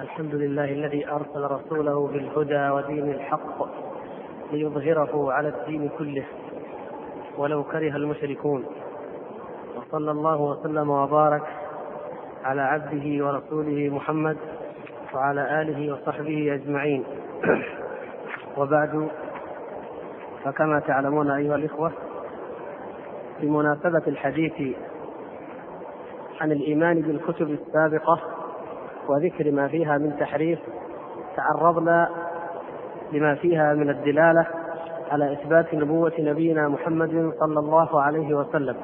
الحمد لله الذي أرسل رسوله بالهدى ودين الحق ليظهره على الدين كله ولو كره المشركون، وصلى الله وسلم وبارك على عبده ورسوله محمد وعلى آله وصحبه أجمعين. وبعد، فكما تعلمون أيها الإخوة، بمناسبة الحديث عن الإيمان بالكتب السابقة وذكر ما فيها من تحريف، تعرضنا لما فيها من الدلالة على إثبات نبوة نبينا محمد صلى الله عليه وسلم.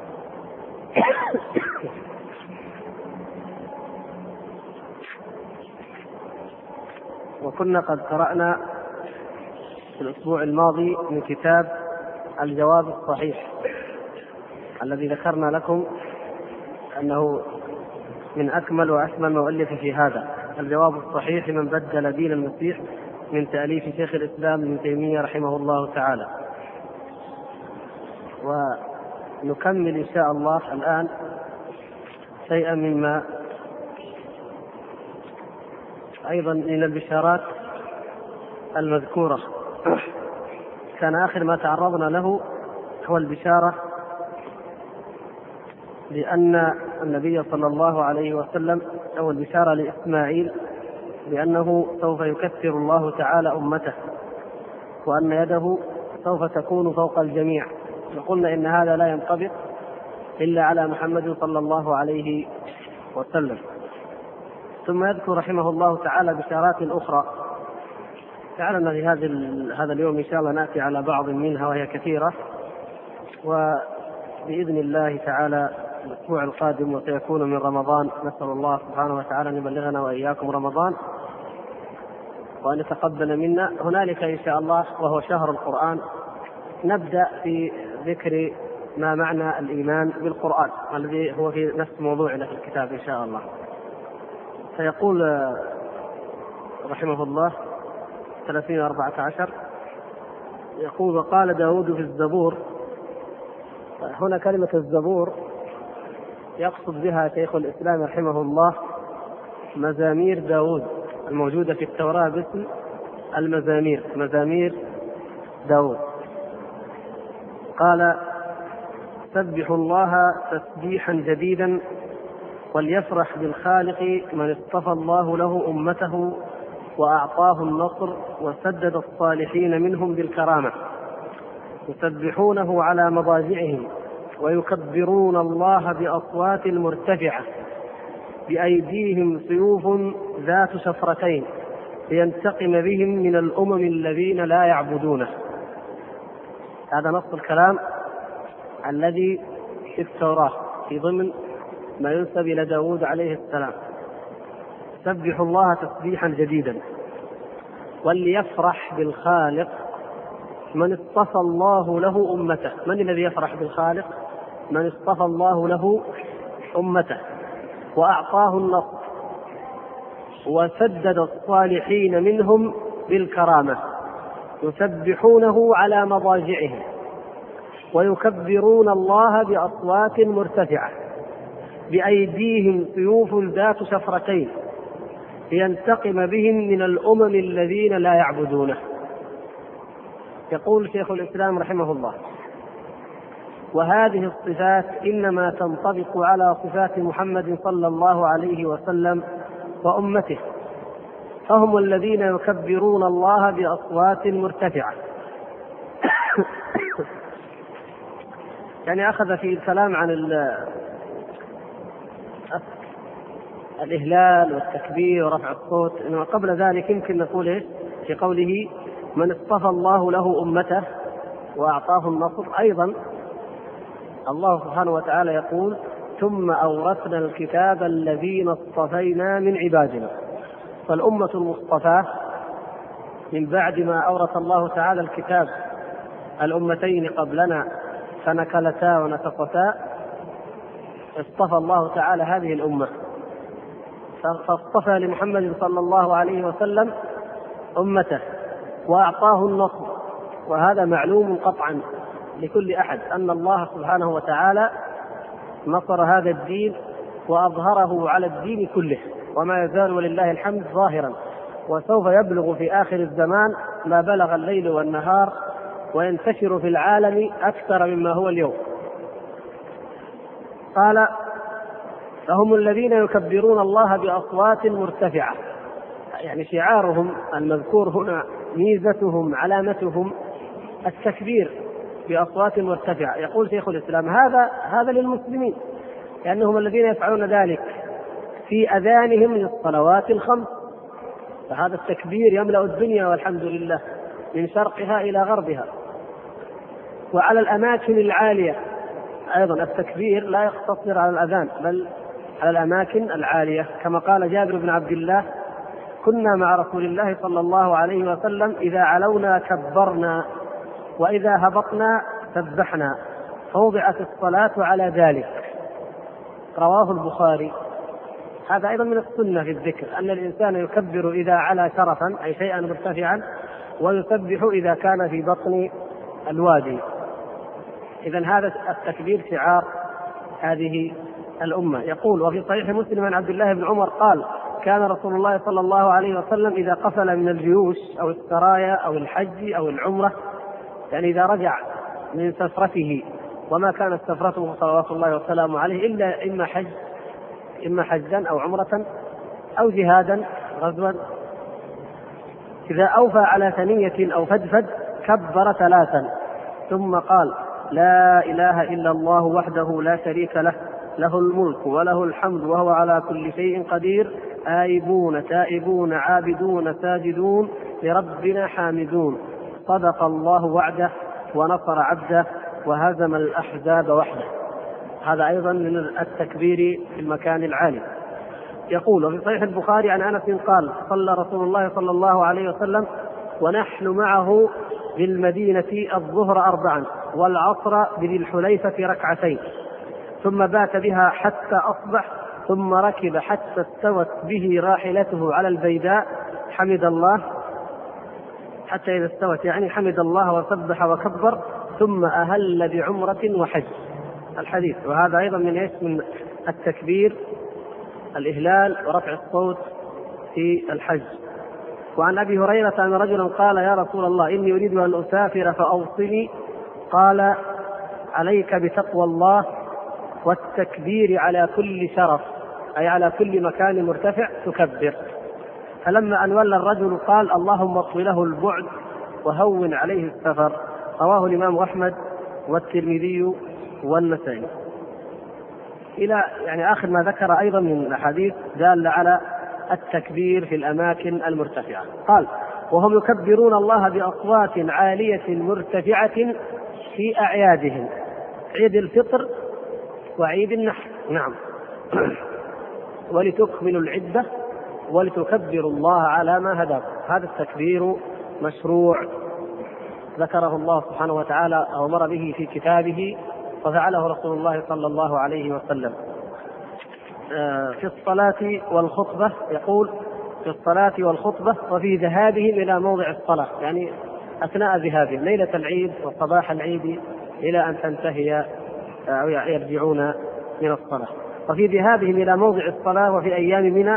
وكنا قد قرأنا في الأسبوع الماضي من كتاب الجواب الصحيح الذي ذكرنا لكم أنه من أكمل وأشمل ما ألف في هذا. الجواب الصحيح لمن بدل دين المسيح، من تأليف شيخ الإسلام ابن تيمية رحمه الله تعالى. ونكمل إن شاء الله الآن شيئا مما أيضا من البشارات المذكورة. كان آخر ما تعرضنا له هو البشارة لأن النبي صلى الله عليه وسلم، أو البشارة لإسماعيل بأنه سوف يكثر الله تعالى أمته، وأن يده سوف تكون فوق الجميع. وقلنا إن هذا لا ينطبق إلا على محمد صلى الله عليه وسلم. ثم يذكر رحمه الله تعالى بشارات أخرى. تعالى في هذا اليوم إن شاء الله نأتي على بعض منها وهي كثيرة، وبإذن الله تعالى الأسبوع القادم وسيكون من رمضان، نسأل الله سبحانه وتعالى أن يبلغنا وإياكم رمضان وأن يتقبل منا. هنالك إن شاء الله وهو شهر القرآن نبدأ في ذكر ما معنى الإيمان بالقرآن الذي هو في نفس موضوعنا في الكتاب إن شاء الله. فيقول رحمه الله 30:14 يقول: وقال داود في الزبور. هنا كلمة الزبور يقصد بها شيخ الإسلام رحمه الله مزامير داود الموجودة في التوراة باسم المزامير، مزامير داود. قال: سبحوا الله تسبيحا جديدا وليفرح بالخالق من اصطفى الله له أمته وأعطاه النصر وسدد الصالحين منهم بالكرامة، يسبحونه على مضاجعهم ويكبرون الله بأصوات مرتفعة بأيديهم سيوف ذات شفرتين لينتقم بهم من الأمم الذين لا يعبدونه. هذا نص الكلام الذي في التوراة في ضمن ما ينسب إلى داود عليه السلام. سبحوا الله تسبيحا جديدا وليفرح بالخالق من اصطفى الله له أمته. من الذي يفرح بالخالق؟ من اصطفى الله له أمته وأعطاه النصر وسدد الصالحين منهم بالكرامة، يسبحونه على مضاجعهم ويكبرون الله بأصوات مرتفعة بأيديهم سيوف ذات شفرتين لينتقم بهم من الأمم الذين لا يعبدونه. يقول شيخ الإسلام رحمه الله: وهذه الصفات إنما تنطبق على صفات محمد صلى الله عليه وسلم وأمته، فهم الذين يكبرون الله بأصوات مرتفعة. يعني أخذ في الكلام عن الإهلال والتكبير ورفع الصوت، إنما قبل ذلك يمكن نقول في قوله من اصطفى الله له أمته وأعطاه النصر، أيضا الله سبحانه وتعالى يقول: ثم أورثنا الكتاب الذين اصطفينا من عبادنا. فالأمة المصطفاة من بعد ما أورث الله تعالى الكتاب الأمتين قبلنا فنكلتا ونكصتا، اصطفى الله تعالى هذه الأمة، فاصطفى لمحمد صلى الله عليه وسلم أمته وأعطاه النصر. وهذا معلوم قطعا لكل أحد أن الله سبحانه وتعالى نصر هذا الدين وأظهره على الدين كله، وما يزال ولله الحمد ظاهرا، وسوف يبلغ في آخر الزمان ما بلغ الليل والنهار، وينتشر في العالم أكثر مما هو اليوم. قال: فهم الذين يكبرون الله بأصوات مرتفعة، يعني شعارهم المذكور هنا، ميزتهم علامتهم التكبير بأصوات مرتفعة. يقول شيخ الإسلام: هذا للمسلمين، لأنهم الذين يفعلون ذلك في أذانهم للصلوات الخمس، فهذا التكبير يملأ الدنيا والحمد لله من شرقها إلى غربها. وعلى الأماكن العالية أيضا التكبير لا يقتصر على الأذان، بل على الأماكن العالية، كما قال جابر بن عبد الله: كنا مع رسول الله صلى الله عليه وسلم إذا علونا كبرنا وإذا هبطنا سبحنا، فوضعت الصلاة على ذلك. رواه البخاري. هذا أيضا من السنة في الذكر، أن الإنسان يكبر إذا علا شرفا أي شيئا مرتفعا، ويسبح إذا كان في بطن الوادي. إذن هذا التكبير شعار هذه الأمة. يقول: وفي صحيح مسلم عن عبد الله بن عمر قال: كان رسول الله صلى الله عليه وسلم إذا قفل من الجيوش أو السرايا أو الحج أو العمرة، يعني إذا رجع من سفرته، وما كانت سفرته صلوات الله وسلامه عليه إلا إما حجا أو عمرة أو جهادا غزوا، إذا أوفى على ثنية أو فدفد كبر 3 ثم قال: لا إله إلا الله وحده لا شريك له، له الملك وله الحمد وهو على كل شيء قدير، آيبون تائبون عابدون ساجدون لربنا حامدون، صدق الله وعده ونصر عبده وهزم الأحزاب وحده. هذا أيضا من التكبير في المكان العالي. يقول: وفي صحيح البخاري عن أنس قال: صلى رسول الله صلى الله عليه وسلم ونحن معه بالمدينة الظهر 4 والعصر بذي الحليفة 2 ثم بات بها حتى أصبح، ثم ركب حتى استوت به راحلته على البيداء، حمد الله حتى إذا استوت يعني حمد الله وسبح وكبر، ثم أهل بعمرة وحج. الحديث. وهذا أيضا من التكبير الإهلال ورفع الصوت في الحج. وعن أبي هريرة أن رجلا قال: يا رسول الله إني أريد أن أسافر فأوصني. قال: عليك بتقوى الله والتكبير على كل شرف، أي على كل مكان مرتفع تكبر. فلما أن ولى الرجل قال: اللهم اطوي له البعد وهون عليه السفر. رواه الإمام أحمد والترمذي والنسائي. إلى يعني آخر ما ذكر أيضا من الأحاديث دال على التكبير في الأماكن المرتفعة. قال: وهم يكبرون الله بأصوات عالية مرتفعة في أعيادهم، عيد الفطر وعيد النحر. نعم. ولتكملوا العدة ولتكبروا الله على ما هداكم. هذا التكبير مشروع ذكره الله سبحانه وتعالى أو أمر به في كتابه، وفعله رسول الله صلى الله عليه وسلم. في الصلاة والخطبة، يقول: في الصلاة والخطبة وفي ذهابهم إلى موضع الصلاة، يعني أثناء ذهابهم ليلة العيد وصباح العيد إلى أن تنتهي أو يرجعون من الصلاة. وفي ذهابهم إلى موضع الصلاة وفي أيام منى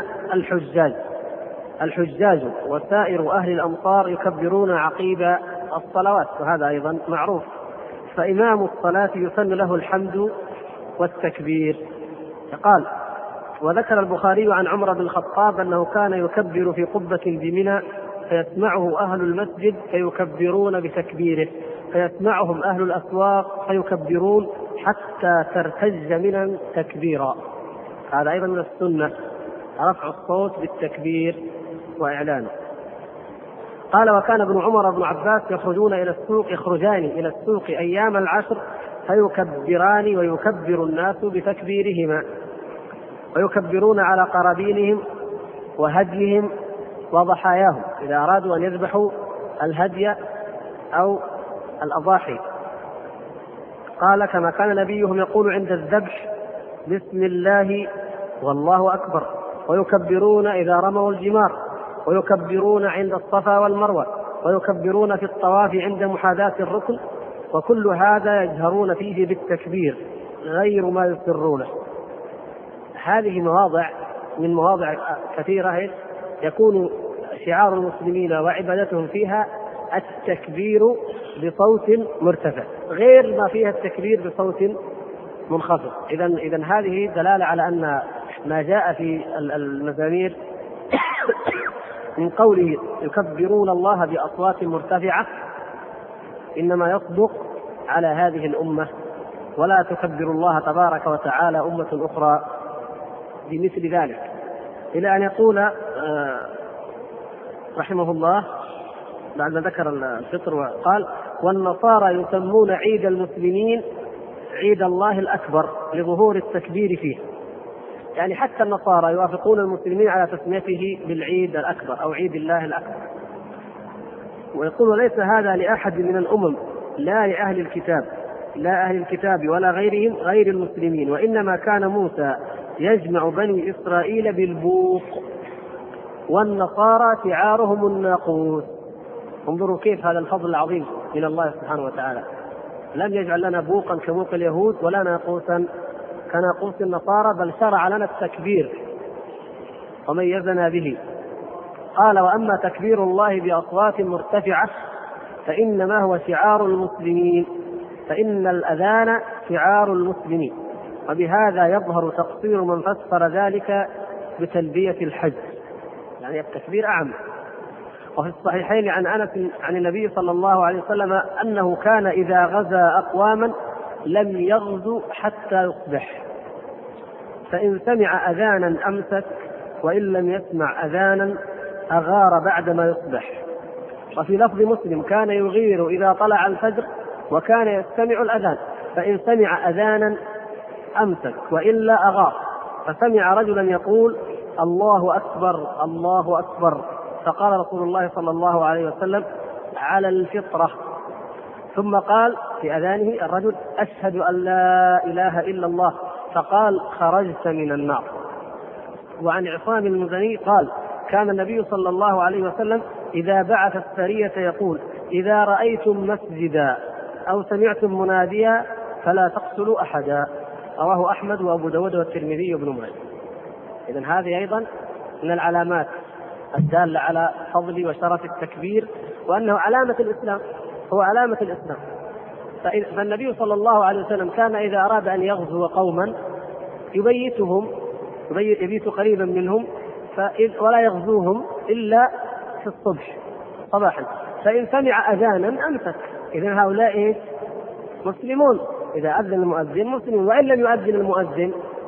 الحجاج وسائر أهل الأمصار يكبرون عقيب الصلوات، وهذا أيضا معروف. فإمام الصلاة يسن له الحمد والتكبير. قال: وذكر البخاري عن عمر بن الخطاب أنه كان يكبر في قبة بمنى فيسمعه أهل المسجد فيكبرون بتكبيره، فيسمعهم أهل الأسواق فيكبرون حتى ترتج منى تكبيرا. هذا أيضا من السنة، رفع الصوت بالتكبير وإعلانه. قال: وكان ابن عمر وابن عباس يخرجان إلى السوق أيام العشر فيكبران ويكبر الناس بتكبيرهما، ويكبرون على قرابينهم وهديهم وضحاياهم إذا أرادوا أن يذبحوا الهدي أو الأضاحي. قال: كما كان نبيهم يقول عند الذبح: بسم الله والله أكبر. ويكبرون إذا رموا الجمار، ويكبرون عند الصفا والمروة، ويكبرون في الطواف عند محاذاة الركن، وكل هذا يجهرون فيه بالتكبير غير ما يسرونه. هذه مواضع من مواضع كثيرة يكون شعار المسلمين وعبادتهم فيها التكبير بصوت مرتفع غير ما فيها التكبير بصوت منخفض. إذن هذه دلالة على أن ما جاء في المزامير من قوله يكبرون الله بأصوات مرتفعة إنما يصدق على هذه الأمة، ولا تكبر الله تبارك وتعالى أمة أخرى بمثل ذلك. إلى أن يقول رحمه الله بعد ما ذكر الفطر وقال والنصارى يسمون عيد المسلمين عيد الله الأكبر لظهور التكبير فيه. يعني حتى النصارى يوافقون المسلمين على تسميته بالعيد الأكبر أو عيد الله الأكبر. ويقول ليس هذا لأحد من الأمم، لا لأهل الكتاب، لا أهل الكتاب ولا غيرهم غير المسلمين، وإنما كان موسى يجمع بني إسرائيل بالبوق، والنصارى شعارهم الناقوس. انظروا كيف هذا الفضل العظيم من الله سبحانه وتعالى، لم يجعل لنا بوقا كبوق اليهود ولا ناقوسا كناقوس النصارى، بل شرع لنا التكبير وميزنا به. قال وأما تكبير الله بأصوات مرتفعة فإنما هو شعار المسلمين، فإن الأذان شعار المسلمين. وبهذا يظهر تقصير من فسر ذلك بتلبية الحج، يعني التكبير أعم. وفي الصحيحين عن أنس عن النبي صلى الله عليه وسلم أنه كان إذا غزا أقواما لم يغزو حتى يصبح، فإن سمع أذانا أمسك، وإن لم يسمع أذانا أغار بعدما يصبح. وفي لفظ مسلم كان يغير إذا طلع الفجر، وكان يستمع الأذان، فإن سمع أذانا أمسك وإلا أغار. فسمع رجلا يقول الله أكبر الله أكبر، فقال رسول الله صلى الله عليه وسلم على الفطرة. ثم قال في أذانه الرجل أشهد أن لا إله إلا الله، فقال خرجت من النار. وعن عصام المزني قال كان النبي صلى الله عليه وسلم إذا بعث السرية يقول إذا رأيتم مسجدا أو سمعتم مناديا فلا تقتلوا أحدا. رواه أحمد وأبو داود والترمذي وابن ماجه. إذن هذه أيضا من العلامات الدالة على فضل وشرف التكبير، وأنه علامة الإسلام، هو علامة الإسلام. فالنبي صلى الله عليه وسلم كان إذا أراد أن يغزو قوما يبيت قريبا منهم ولا يغزوهم إلا في الصبح صباحا، فإن سمع أذانا أمسك. إذن هؤلاء مسلمون، إذا أذن المؤذن مسلمون، وإن لم يؤذن المؤذن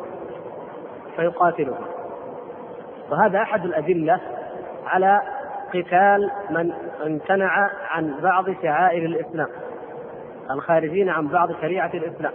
فيقاتلهم. وهذا أحد الأدلة على قتال من امتنع عن بعض شعائر الإسلام، الخارجين عن بعض شريعة الإسلام.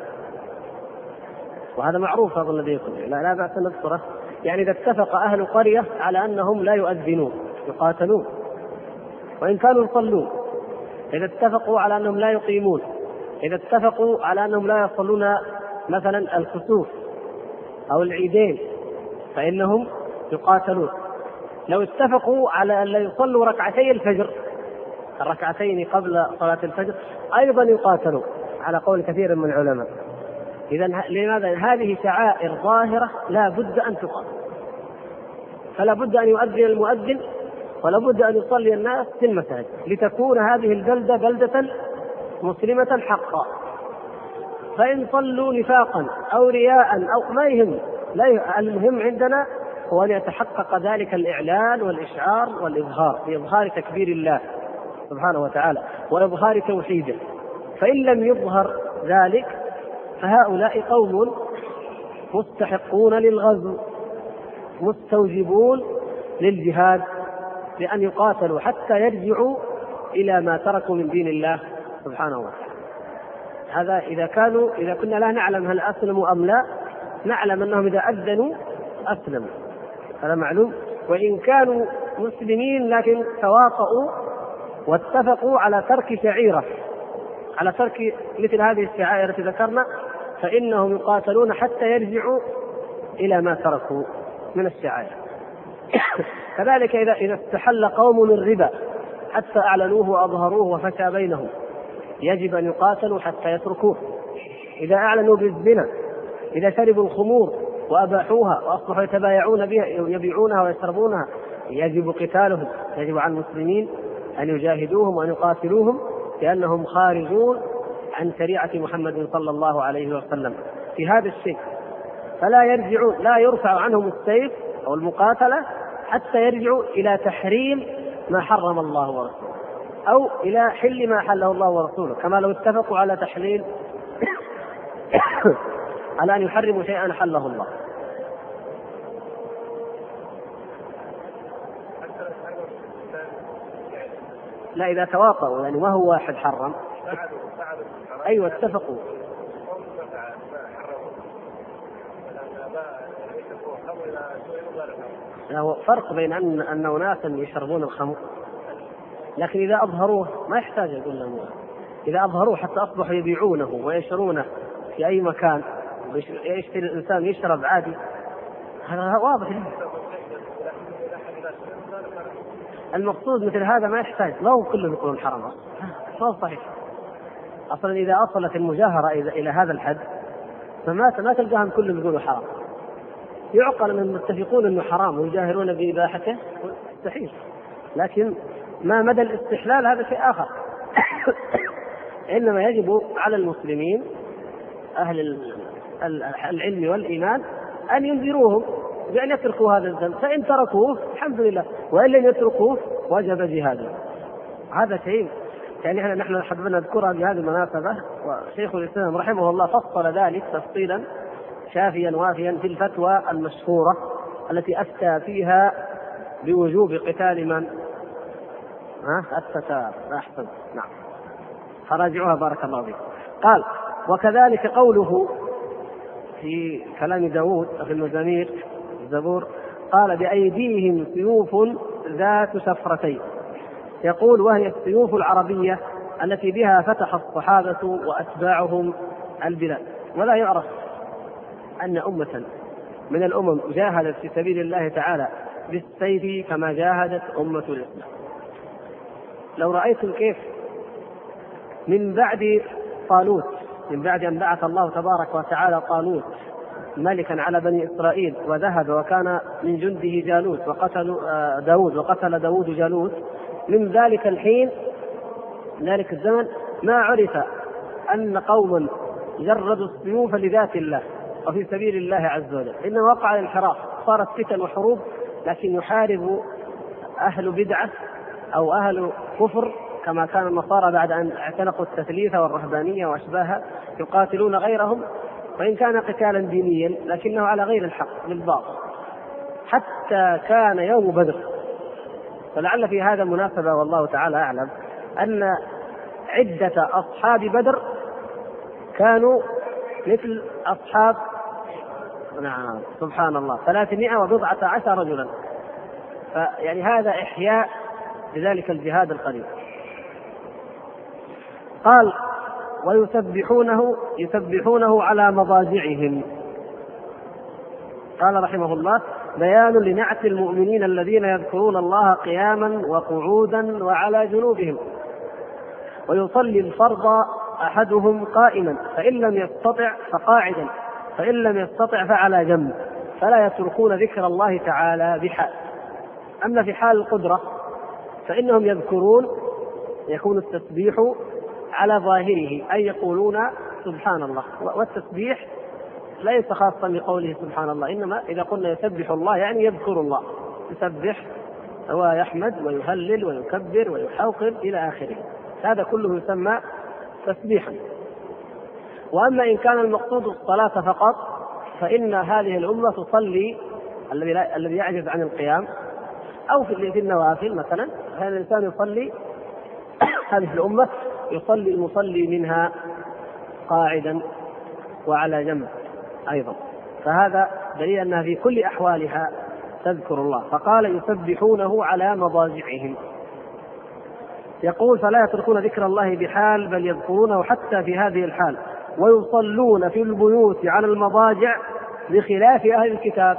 وهذا معروف أظن لديكم، لا بأس نذكره. يعني إذا اتفق أهل قرية على أنهم لا يؤذنون يقاتلون وإن كانوا يصلون، إذا اتفقوا على أنهم لا يقيمون، إذا اتفقوا على أنهم لا يصلون مثلا الكسوف أو العيدين فإنهم يقاتلون. لو اتفقوا على أن لا يصلوا ركعتي الفجر، الركعتين قبل صلاة الفجر، أيضا يقاتلوا على قول كثير من العلماء. إذن لماذا؟ هذه شعائر ظاهرة لا بد أن تقام، فلا بد أن يؤذن المؤذن ولا بد أن يصلي الناس في المساجد لتكون هذه البلدة بلدة مسلمة حقا. فإن صلوا نفاقا أو رياء أو ما يهم، المهم عندنا هو أن يتحقق ذلك الإعلان والإشعار والإظهار، بإظهار تكبير الله سبحانه وتعالى وإظهار توحيده. فإن لم يظهر ذلك فهؤلاء قوم مستحقون للغزو، مستوجبون للجهاد، بأن يقاتلوا حتى يرجعوا إلى ما تركوا من دين الله سبحانه وتعالى. هذا إذا كنا لا نعلم هل أسلموا أم لا، نعلم أنهم إذا أذنوا أسلموا، هذا معلوم. وإن كانوا مسلمين لكن تواطؤوا واتفقوا على ترك شعيرة، على ترك مثل هذه الشعائر التي ذكرنا، فإنهم يقاتلون حتى يرجعوا إلى ما تركوا من الشعائر. كذلك إذا استحل قوم الربا حتى أعلنوه وأظهروه وفشى بينهم، يجب أن يقاتلوا حتى يتركوه. إذا أعلنوا بالزنا، إذا شربوا الخمور وأباحوها وأصبحوا يتبايعون بها يبيعونها ويشربونها يجب قتالهم. يجب على المسلمين أن يجاهدوهم وأن يقاتلوهم لأنهم خارجون عن شريعة محمد صلى الله عليه وسلم في هذا الشيء. فلا يرجعون، لا يرفع عنهم السيف أو المقاتلة حتى يرجعوا إلى تحريم ما حرم الله ورسوله أو إلى حل ما حله الله ورسوله، كما لو اتفقوا على تحليل على أن يحرموا شيئا حله الله. لا، إذا تواطؤوا يعني وهو واحد حرم. أيوة اتفقوا. له فرق بين أن أناسا يشربون الخمر، لكن إذا أظهروه ما يحتاج يقول لهم. إذا أظهروه حتى أصبحوا يبيعونه ويشرونه في أي مكان، يشتري الإنسان يشرب عادي، هذا واضح. المقصود مثل هذا ما يحتاج، لا هو كله يقولون حرام، ما صحيح. أصلا إذا أصلت المجاهرة إلى هذا الحد فما تلقاهم كلهم يقولوا حرام. يعقل أنهم متفقون أنه حرام ويجاهرون بإباحته، مستحيل. لكن ما مدى الاستحلال هذا شيء آخر. إنما يجب على المسلمين أهل العلم والإيمان أن ينذروهم بأن يتركوا هذا الذنب، فإن تركوه الحمد لله، وإن لم يتركوه وجب جهاده. هذا شيء يعني نحن حبنا نذكرها بهذه المناسبة، وشيخ الإسلام رحمه الله فصل ذلك تفصيلا شافيا وافيا في الفتوى المشهورة التي أفتى فيها بوجوب قتال من الستار. أحسن، نعم، فراجعوها بارك الله فيك. قال: وكذلك قوله في كلام داود في المزامير الزبور، قال: بأيديهم سيوف ذات شفرتين. يقول: وهي السيوف العربية التي بها فتح الصحابة وأتباعهم البلاد. ولا يعرف أن أمة من الأمم جاهدت في سبيل الله تعالى بالسيف كما جاهدت أمة الإسلام. لو رأيتم كيف من بعد طالوت، من بعد أن بعث الله تبارك وتعالى طالوت ملكا على بني إسرائيل وذهب وكان من جنده جالوت وقتل داود جالوت، من ذلك الحين ذلك الزمن ما عرف أن قوما جردوا السيوف لذات الله وفي سبيل الله عز وجل، إنما وقع الانحراف، صارت فتن وحروب، لكن يحارب أهل بدعة أو أهل كفر كما كان النصارى بعد أن اعتنقوا التثليث والرهبانية وأشباهها يقاتلون غيرهم، وإن كان قتالا دينيا لكنه على غير الحق بالباطل، حتى كان يوم بدر. فلعل في هذا مناسبة والله تعالى أعلم أن عدة أصحاب بدر كانوا مثل أصحاب سبحان الله 319 رجلا. فيعني هذا إحياء لذلك الجهاد القريب. قال: ويسبحونه على مضاجعهم. قال رحمه الله: بيان لنعت المؤمنين الذين يذكرون الله قياما وقعودا وعلى جنوبهم. ويصلي الفرض أحدهم قائما، فإن لم يستطع فقاعدا، فإن لم يستطع فعلى جنب، فلا يتركون ذكر الله تعالى بحال. أما في حال القدرة فإنهم يذكرون، يكون التسبيح على ظاهره أي يقولون سبحان الله. والتسبيح ليس خاصا بقوله سبحان الله، إنما إذا قلنا يسبح الله يعني يذكر الله، يسبح ويحمد ويهلل ويكبر ويحوقل إلى آخره، هذا كله يسمى تسبيحا. وأما إن كان المقصود الصلاة فقط فإن هذه الأمة تصلي، الذي يعجز عن القيام أو في النوافل مثلا، هذا الإنسان يصلي هذه الأمة يصلي المصلي منها قاعدا وعلى جنب أيضا، فهذا دليل أنها في كل أحوالها تذكر الله. فقال: يسبحونه على مضاجعهم. يقول: فلا يتركون ذكر الله بحال بل يذكرونه حتى في هذه الحال. ويصلون في البيوت على المضاجع بخلاف أهل الكتاب.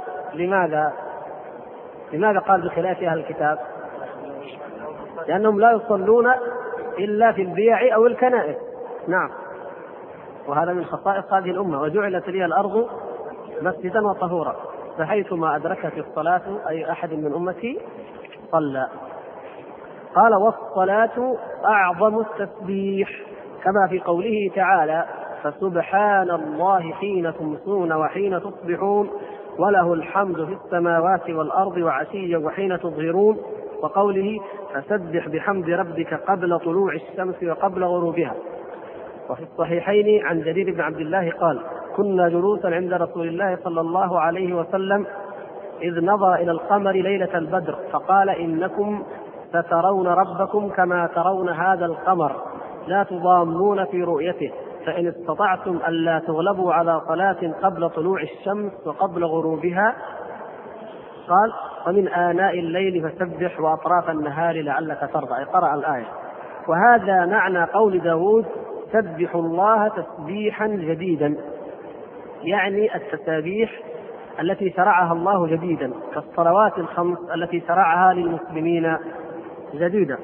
لماذا قال بخلاف أهل الكتاب؟ لأنهم لا يصلون إلا في البيع أو الكنائس. نعم، وهذا من خصائص هذه الأمة. وجعلت لي الأرض مسجدا وطهورا، فحيثما أدركت الصلاة أي أحد من أمتي صلى. قال والصلاة أعظم التسبيح، كما في قوله تعالى فسبحان الله حين تمسون وحين تصبحون وله الحمد في السماوات والأرض وعشيا وحين تظهرون، وقوله فسبح بحمد ربك قبل طلوع الشمس وقبل غروبها. وفي الصحيحين عن جرير بن عبد الله قال كنا جلوسا عند رسول الله صلى الله عليه وسلم إذ نظر إلى القمر ليلة البدر فقال إنكم سترون ربكم كما ترون هذا القمر لا تضامون في رؤيته، فإن استطعتم ألا تغلبوا على صلاة قبل طلوع الشمس وقبل غروبها قال ومن آناء الليل فسبح وأطراف النهار لعلك ترضى. قرأ الآية. وهذا معنى قول داود سبحوا الله تسبيحا جديدا، يعني التسابيح التي شرعها الله جديدا كالصلوات الخمس التي شرعها للمسلمين جديدا.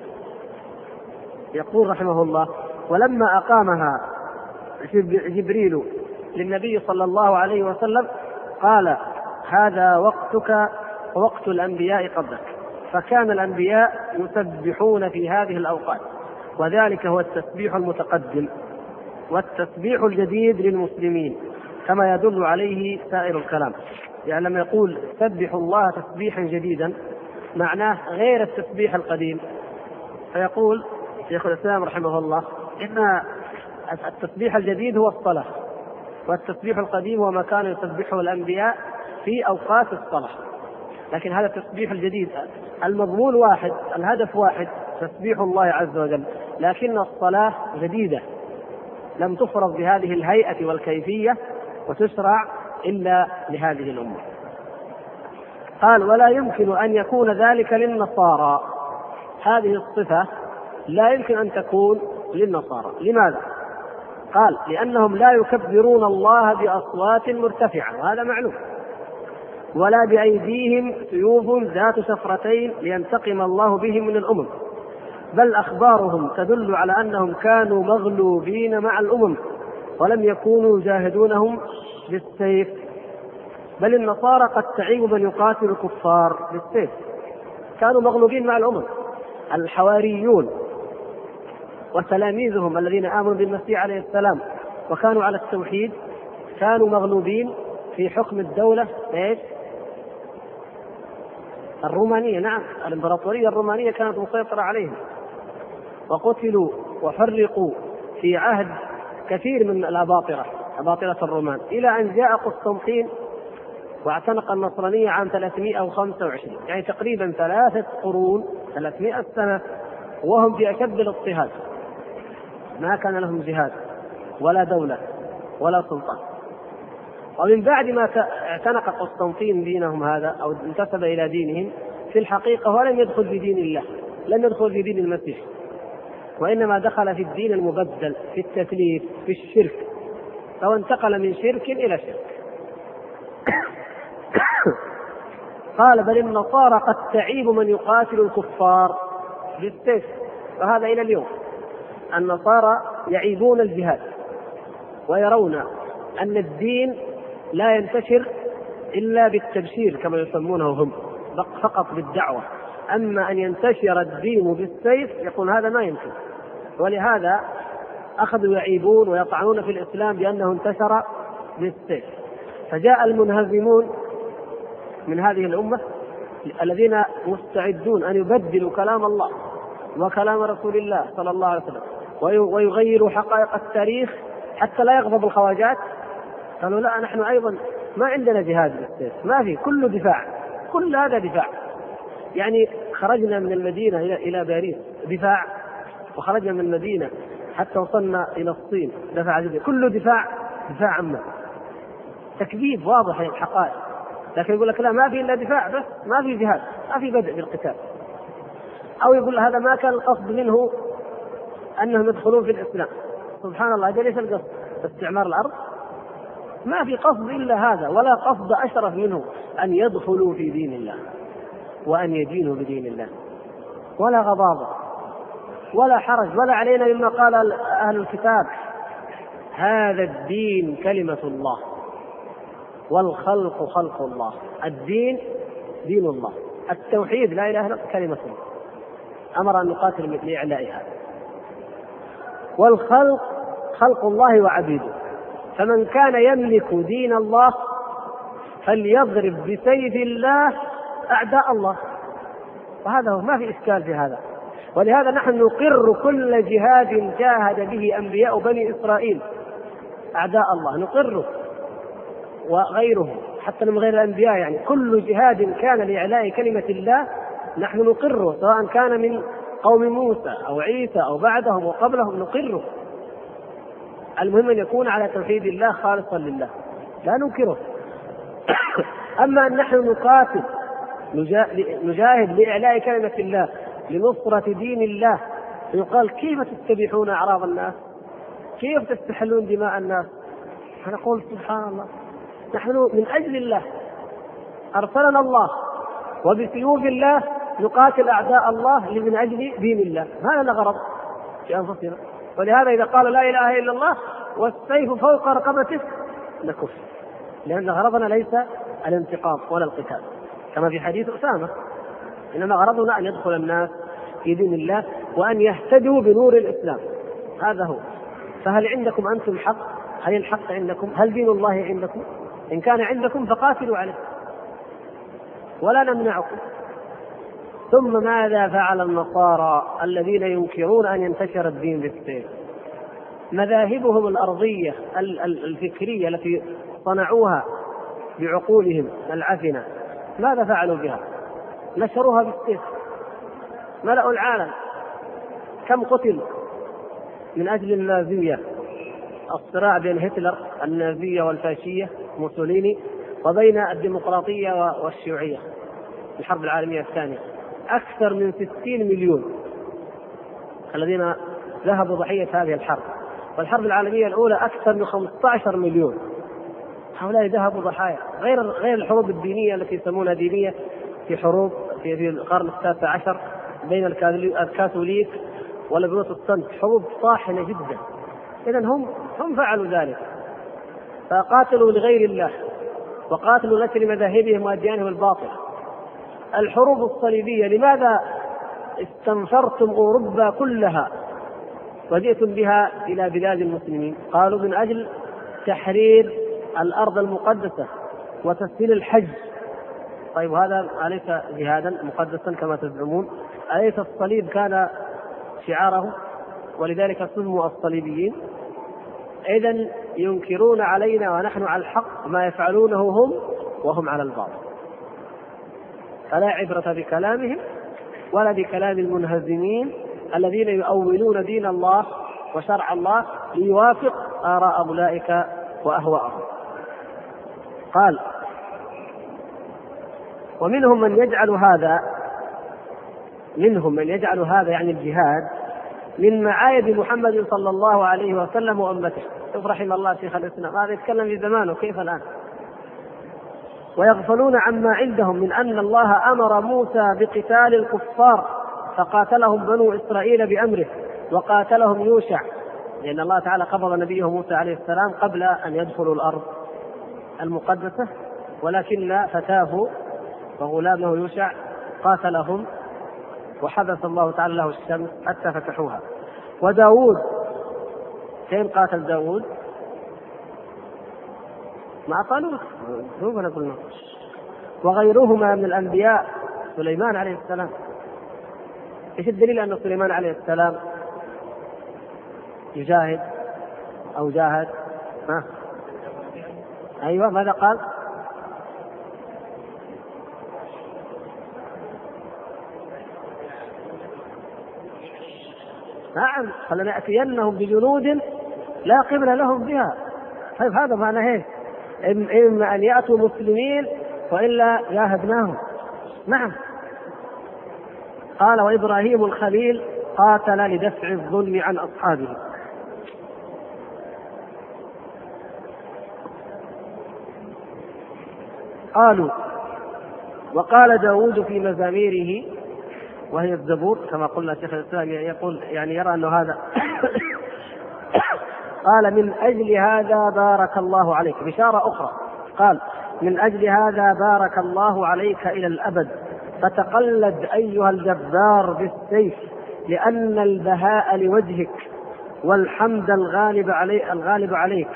يقول رحمه الله ولما أقامها جبريل للنبي صلى الله عليه وسلم قال هذا وقتك ووقت الأنبياء قبلك، فكان الأنبياء يسبحون في هذه الأوقات، وذلك هو التسبيح المتقدم، والتسبيح الجديد للمسلمين كما يدل عليه سائر الكلام. يعني لما يقول سبحوا الله تسبيحا جديدا معناه غير التسبيح القديم. فيقول شيخ الإسلام رحمه الله إن التسبيح الجديد هو الصلاة، والتسبيح القديم هو ما كان يسبحه الأنبياء في أوقات الصلاة. لكن هذا التسبيح الجديد المضمون واحد، الهدف واحد، تسبيح الله عز وجل، لكن الصلاة جديدة لم تفرض بهذه الهيئة والكيفية وتشرع إلا لهذه الأمة. قال ولا يمكن أن يكون ذلك للنصارى، هذه الصفة لا يمكن أن تكون للنصارى. لماذا؟ قال لأنهم لا يكبرون الله بأصوات مرتفعة، وهذا معلوم، ولا بأيديهم سيوف ذات شفرتين لينتقم الله بهم من الأمم، بل أخبارهم تدل على أنهم كانوا مغلوبين مع الأمم ولم يكونوا يجاهدونهم بالسيف، بل النصارى قد تعيب من يقاتل الكفار بالسيف، كانوا مغلوبين مع الأمم. الحواريون وتلاميذهم الذين آمنوا بالمسيح عليه السلام وكانوا على التوحيد كانوا مغلوبين في حكم الدولة الرومانية. نعم، الإمبراطورية الرومانية كانت مسيطرة عليهم، وقتلوا وحرقوا في عهد كثير من أباطرة الرومان، إلى أن جاء قسطنطين واعتنق النصرانية عام 325، يعني تقريبا 3 قرون 300 سنة وهم في أشد الاضطهاد، ما كان لهم جهاد ولا دولة ولا سلطان. ومن بعد ما اعتنق قسطنطين دينهم هذا أو انتسب إلى دينهم، في الحقيقة هو لم يدخل في دين الله، لم يدخل في دين المسيح، وإنما دخل في الدين المبدل، في التثليث، في الشرك، فهو انتقل من شرك إلى شرك. قال بل النصارى قد تعيب من يقاتل الكفار بالسيف، وهذا إلى اليوم النصارى يعيبون الجهاد، ويرون أن الدين لا ينتشر إلا بالتبشير كما يسمونه هم، فقط بالدعوة، أما أن ينتشر الدين بالسيف يقول هذا ما يمكن. ولهذا أخذوا يعيبون ويطعنون في الإسلام بأنه انتشر بالسيف. فجاء المنهزمون من هذه الأمة الذين مستعدون أن يبدلوا كلام الله وكلام رسول الله صلى الله عليه وسلم ويغيروا حقائق التاريخ حتى لا يغضب الخواجات، قالوا لا، نحن أيضا ما عندنا جهاد بالسيف، ما في، كل دفاع، كل هذا دفاع. يعني خرجنا من المدينة إلى باريس دفاع، وخرجنا من المدينة حتى وصلنا إلى الصين دفاع جديد، كل دفاع عما تكذيب واضح الحقائق. لكن يقول لك لا، ما في إلا دفاع بس، ما في جهاد، ما في بدء بالقتال. أو يقول هذا ما كان القصد منه أنهم يدخلون في الإسلام. سبحان الله، هذا ليس القصد استعمار الأرض، ما في قصد إلا هذا، ولا قصد أشرف منه أن يدخلوا في دين الله وأن يدينوا بدين الله، ولا غضاضة ولا حرج ولا علينا مما قال أهل الكتاب هذا الدين كلمة الله. والخلق خلق الله، الدين دين الله، التوحيد لا إله إلا الله كلمة الله، أمر أن نقاتل لإعلائها. والخلق خلق الله وعبيده، فمن كان يملك دين الله فليضرب بسيف الله أعداء الله، وهذا هو، ما في إشكال في هذا. ولهذا نحن نقر كل جهاد جاهد به أنبياء بني إسرائيل أعداء الله، نقره، وغيره حتى من غير الأنبياء، يعني كل جهاد كان لإعلاء كلمة الله نحن نقره، سواء كان من قوم موسى أو عيسى أو بعدهم وقبلهم نقره. المهم أن يكون على توحيد الله خالصا لله، لا ننكره. أما أن نحن نقاتل نجاهد لإعلاء كلمة الله لنصرة دين الله، يقال كيف تستبيحون أعراض الناس، كيف تستحلون دماء الناس؟ فنقول سبحان الله، نحن من أجل الله أرسلنا الله، وبسيوف الله نقاتل أعداء الله من أجل دين الله، ما لنا غرض في أنفسنا. ولهذا إذا قال لا إله إلا الله والسيف فوق رقبته نكف، لأن غرضنا ليس الانتقام ولا القتال كما في حديث أسامة، إنما غرضنا أن يدخل الناس في دين الله وأن يهتدوا بنور الإسلام، هذا هو. فهل عندكم أنتم حق؟ هل الحق عندكم؟ هل دين الله عندكم؟ إن كان عندكم فقاتلوا عليه ولا نمنعكم. ثم ماذا فعل النصارى الذين ينكرون أن ينتشر الدين بالسيف؟ مذاهبهم الأرضية الفكرية التي صنعوها بعقولهم العفنة، ماذا فعلوا بها؟ نشروها بالسيف، ملأوا العالم. كم قتل من أجل النازية، الصراع بين هتلر النازية والفاشية موسوليني وبين الديمقراطية والشيوعية في الحرب العالمية الثانية، أكثر من 60 مليون الذين ذهبوا ضحية هذه الحرب. والحرب العالمية الأولى أكثر من 15 مليون، هؤلاء ذهبوا ضحايا، غير الحروب الدينية التي يسمونها دينية في حروب في القرن التاسع عشر بين الكاثوليك والبروتستانت، حروب طاحنة جدا. إذن هم فعلوا ذلك، فقاتلوا لغير الله وقاتلوا نشر مذاهبهم وأديانهم الباطلة. الحروب الصليبية لماذا استنفرتم أوروبا كلها وجئتم بها إلى بلاد المسلمين؟ قالوا من أجل تحرير الأرض المقدسة وتسهيل الحج. طيب هذا أليس جهادا مقدسا كما تزعمون؟ أليس الصليب كان شعاره ولذلك سموا الصليبيين؟ إذن ينكرون علينا ونحن على الحق ما يفعلونه هم وهم على الباطل، فلا عبرة بكلامهم ولا بكلام المنهزمين الذين يؤولون دين الله وشرع الله ليوافق آراء أولئك وأهواءهم. قال ومنهم من يجعل هذا يعني الجهاد من معايد محمد صلى الله عليه وسلم وأمته. شوف رحم الله شيخ الإسلام، هذا يتكلم في زمانه كيف الآن. ويغفلون عما عندهم من أن الله أمر موسى بقتال الكفار فقاتلهم بنو إسرائيل بأمره وقاتلهم يوشع، لأن الله تعالى قبض نبيه موسى عليه السلام قبل أن يدخلوا الأرض المقدسة، ولكن فتاه وغلامه يوشع قاتلهم وحبس الله تعالى له الشمس حتى فتحوها. وداود كيف قاتل داود؟ مع طالوت، وغيرهما من الأنبياء، سليمان عليه السلام. ايش الدليل أن سليمان عليه السلام يجاهد أو جاهد؟ أيوة، ماذا قال؟ نعم، فلنأتينهم بجنود لا قبل لهم بها. طيب هذا معنى ايه؟ إما أن يأتوا مسلمين وإلا جاهدناهم. نعم. قال وإبراهيم الخليل قاتل لدفع الظلم عن أصحابه. قالوا وقال داود في مزاميره وهي الزبور كما قلنا شيخ الإسلام يقول يعني يرى أنه هذا قال من أجل هذا بارك الله عليك. بشارة أخرى قال من أجل هذا بارك الله عليك إلى الأبد، فتقلد أيها الجبار بالسيف، لأن البهاء لوجهك والحمد الغالب عليك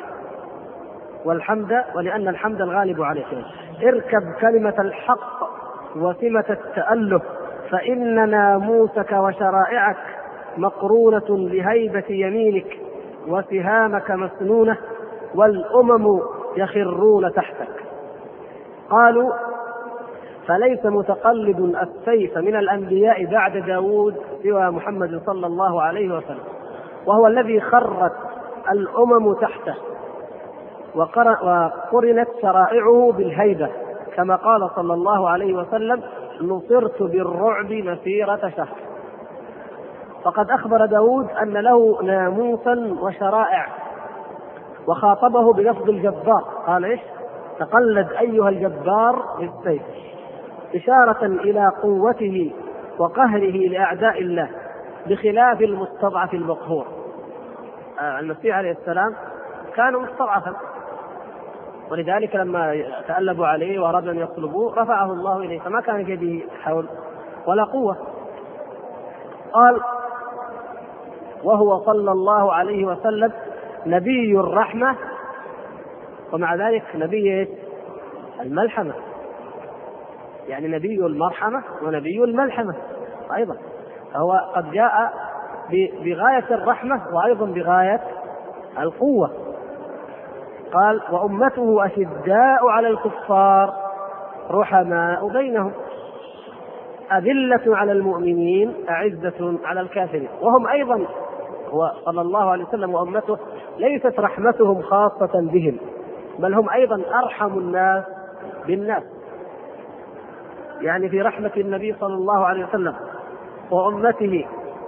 ولأن الحمد الغالب عليك. اركب كلمة الحق وسمة التأله، فإن ناموسك وشرائعك مقرونة بهيبة يمينك، وسهامك مسنونة، والأمم يخرون تحتك. قالوا: فليس متقلد السيف من الأنبياء بعد داود سوى محمد صلى الله عليه وسلم، وهو الذي خرت الأمم تحته وقرنت شرائعه بالهيبة، كما قال صلى الله عليه وسلم: نصرت بالرعب مسيرة شهر. فقد أخبر داود أن له ناموسا وشرائع، وخاطبه بلفظ الجبار، قال: إيش؟ تقلد أيها الجبار بالسيف، إشارة إلى قوته وقهره لأعداء الله، بخلاف المستضعف المقهور. المسيح عليه السلام كان مستضعفا، ولذلك لما تألبوا عليه وأرادوا أن يصلبوه رفعه الله إليه، فما كان في يده حول ولا قوة. قال: وهو صلى الله عليه وسلم نبي الرحمة، ومع ذلك نبي الملحمة، يعني نبي المرحمة ونبي الملحمة أيضا. فهو قد جاء بغاية الرحمة وأيضا بغاية القوة. قال: وأمته أشداء على الكفار رحماء بينهم، أذلة على المؤمنين أعزة على الكافرين. وهم أيضا، هو صلى الله عليه وسلم وأمته ليست رحمتهم خاصة بهم، بل هم أيضا أرحم الناس بالناس. يعني في رحمة النبي صلى الله عليه وسلم وأمته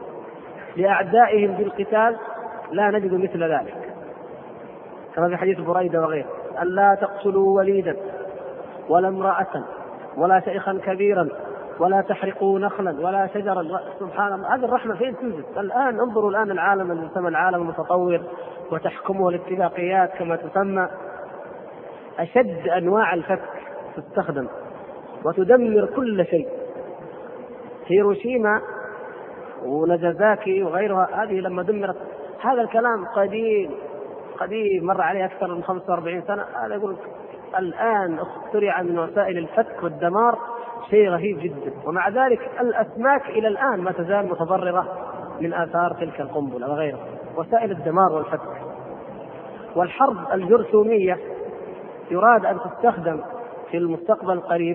لأعدائهم بالقتال لا نجد مثل ذلك، كما في حديث بريدة وغيره: ألا تقتلوا وليدا ولا امرأة ولا شيخا كبيرا ولا تحرقوا نخلا ولا شجرا. سبحان الله، هذه الرحمة فين توجد الآن؟ انظروا الآن العالم الذي يسمى العالم المتطور وتحكمه الاتفاقيات كما تسمى، أشد أنواع الفك تستخدم وتدمر كل شيء. هيروشيما وناجازاكي وغيرها، هذه لما دمرت، هذا الكلام قديم مر عليه أكثر من 45 سنة. هذا يقول الآن اخترع من وسائل الفك والدمار شيء رهيب جدا، ومع ذلك الأسماك إلى الآن ما تزال متضررة من آثار تلك القنبلة وغيرها، وسائل الدمار والفك. والحرب الجرثومية يراد أن تستخدم في المستقبل القريب،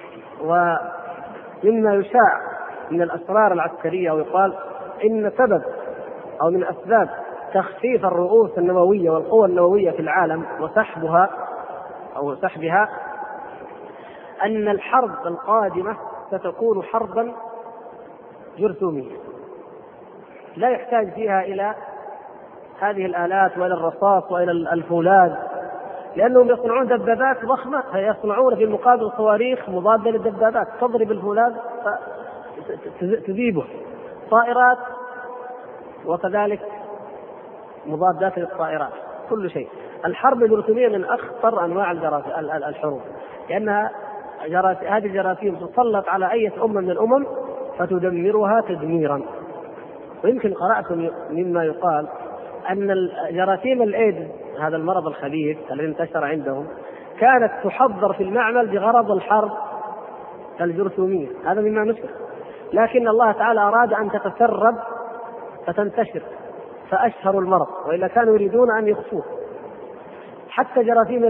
ومما يشاع من الأسرار العسكرية، ويقال إن سبب أو من أسباب تخفيف الرؤوس النووية والقوى النووية في العالم وسحبها أو سحبها أن الحرب القادمة ستكون حربا جرثومية لا يحتاج فيها إلى هذه الآلات وإلى الرصاص وإلى الفولاذ، لأنهم يصنعون دبابات ضخمة، فيصنعون في المقابل صواريخ مضادة للدبابات تضرب الفولاذ فتذيبه، طائرات وكذلك مضادات للطائرات، كل شيء. الحرب الجرثومية من أخطر أنواع الحروب، لأنها هذه الجراثيم تسلط على أي أمة من الأمم فتدمرها تدميرا. ويمكن قرأتم مما يقال أن جراثيم الإيدز، هذا المرض الخبيث الذي انتشر عندهم، كانت تحضر في المعمل بغرض الحرب الجرثومية، هذا مما نشر، لكن الله تعالى أراد أن تتسرب فتنتشر فأشهروا المرض، وإلا كانوا يريدون أن يخفوه. حتى جراثيم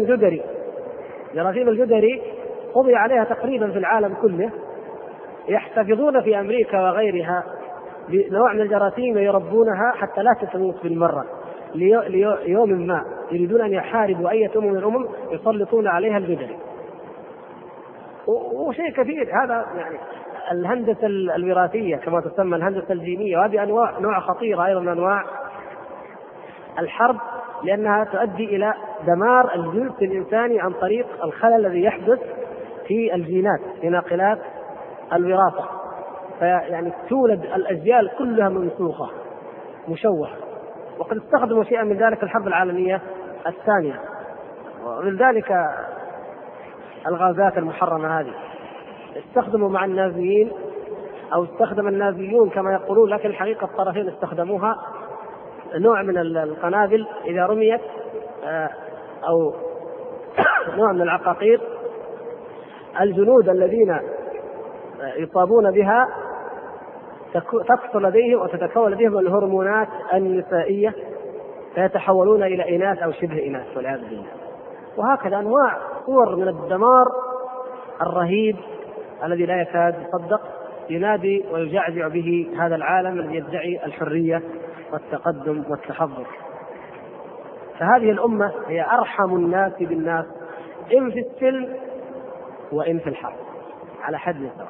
الجدري قضي عليها تقريبا في العالم كله، يحتفظون في أمريكا وغيرها بنوع من الجراثيم يربونها حتى لا تموت بالمرة، ليوم ما يريدون أن يحاربوا أي أمم من الأمم يسلطون عليها الجدري. وشيء كثير، هذا يعني الهندسة الوراثية كما تسمى الهندسة الجينية، وهذه نوع خطيرة أيضا من أنواع الحرب، لأنها تؤدي إلى دمار الجنس الإنساني عن طريق الخلل الذي يحدث في الجينات في ناقلات الوراثة، فيعني تولد الأجيال كلها منسوخة مشوهة. وقد استخدموا شيئا من ذلك الحرب العالمية الثانية، ومن ذلك الغازات المحرمة هذه، استخدموا مع النازيين أو استخدم النازيون كما يقولون، لكن الحقيقة الطرفين استخدموها، نوع من القنابل إذا رميت أو نوع من العقاقير، الجنود الذين يصابون بها تكثر لديهم وتتكون لديهم الهرمونات النسائية فيتحولون إلى إناث أو شبه إناث والعياذ بالله. وهكذا أنواع صور من الدمار الرهيب الذي لا يكاد يصدق ينادي ويجعجع به هذا العالم الذي يدعي الحرية والتقدم والتحضر. فهذه الأمة هي أرحم الناس بالناس إن في السلم وإن في الحرب على حد سواء.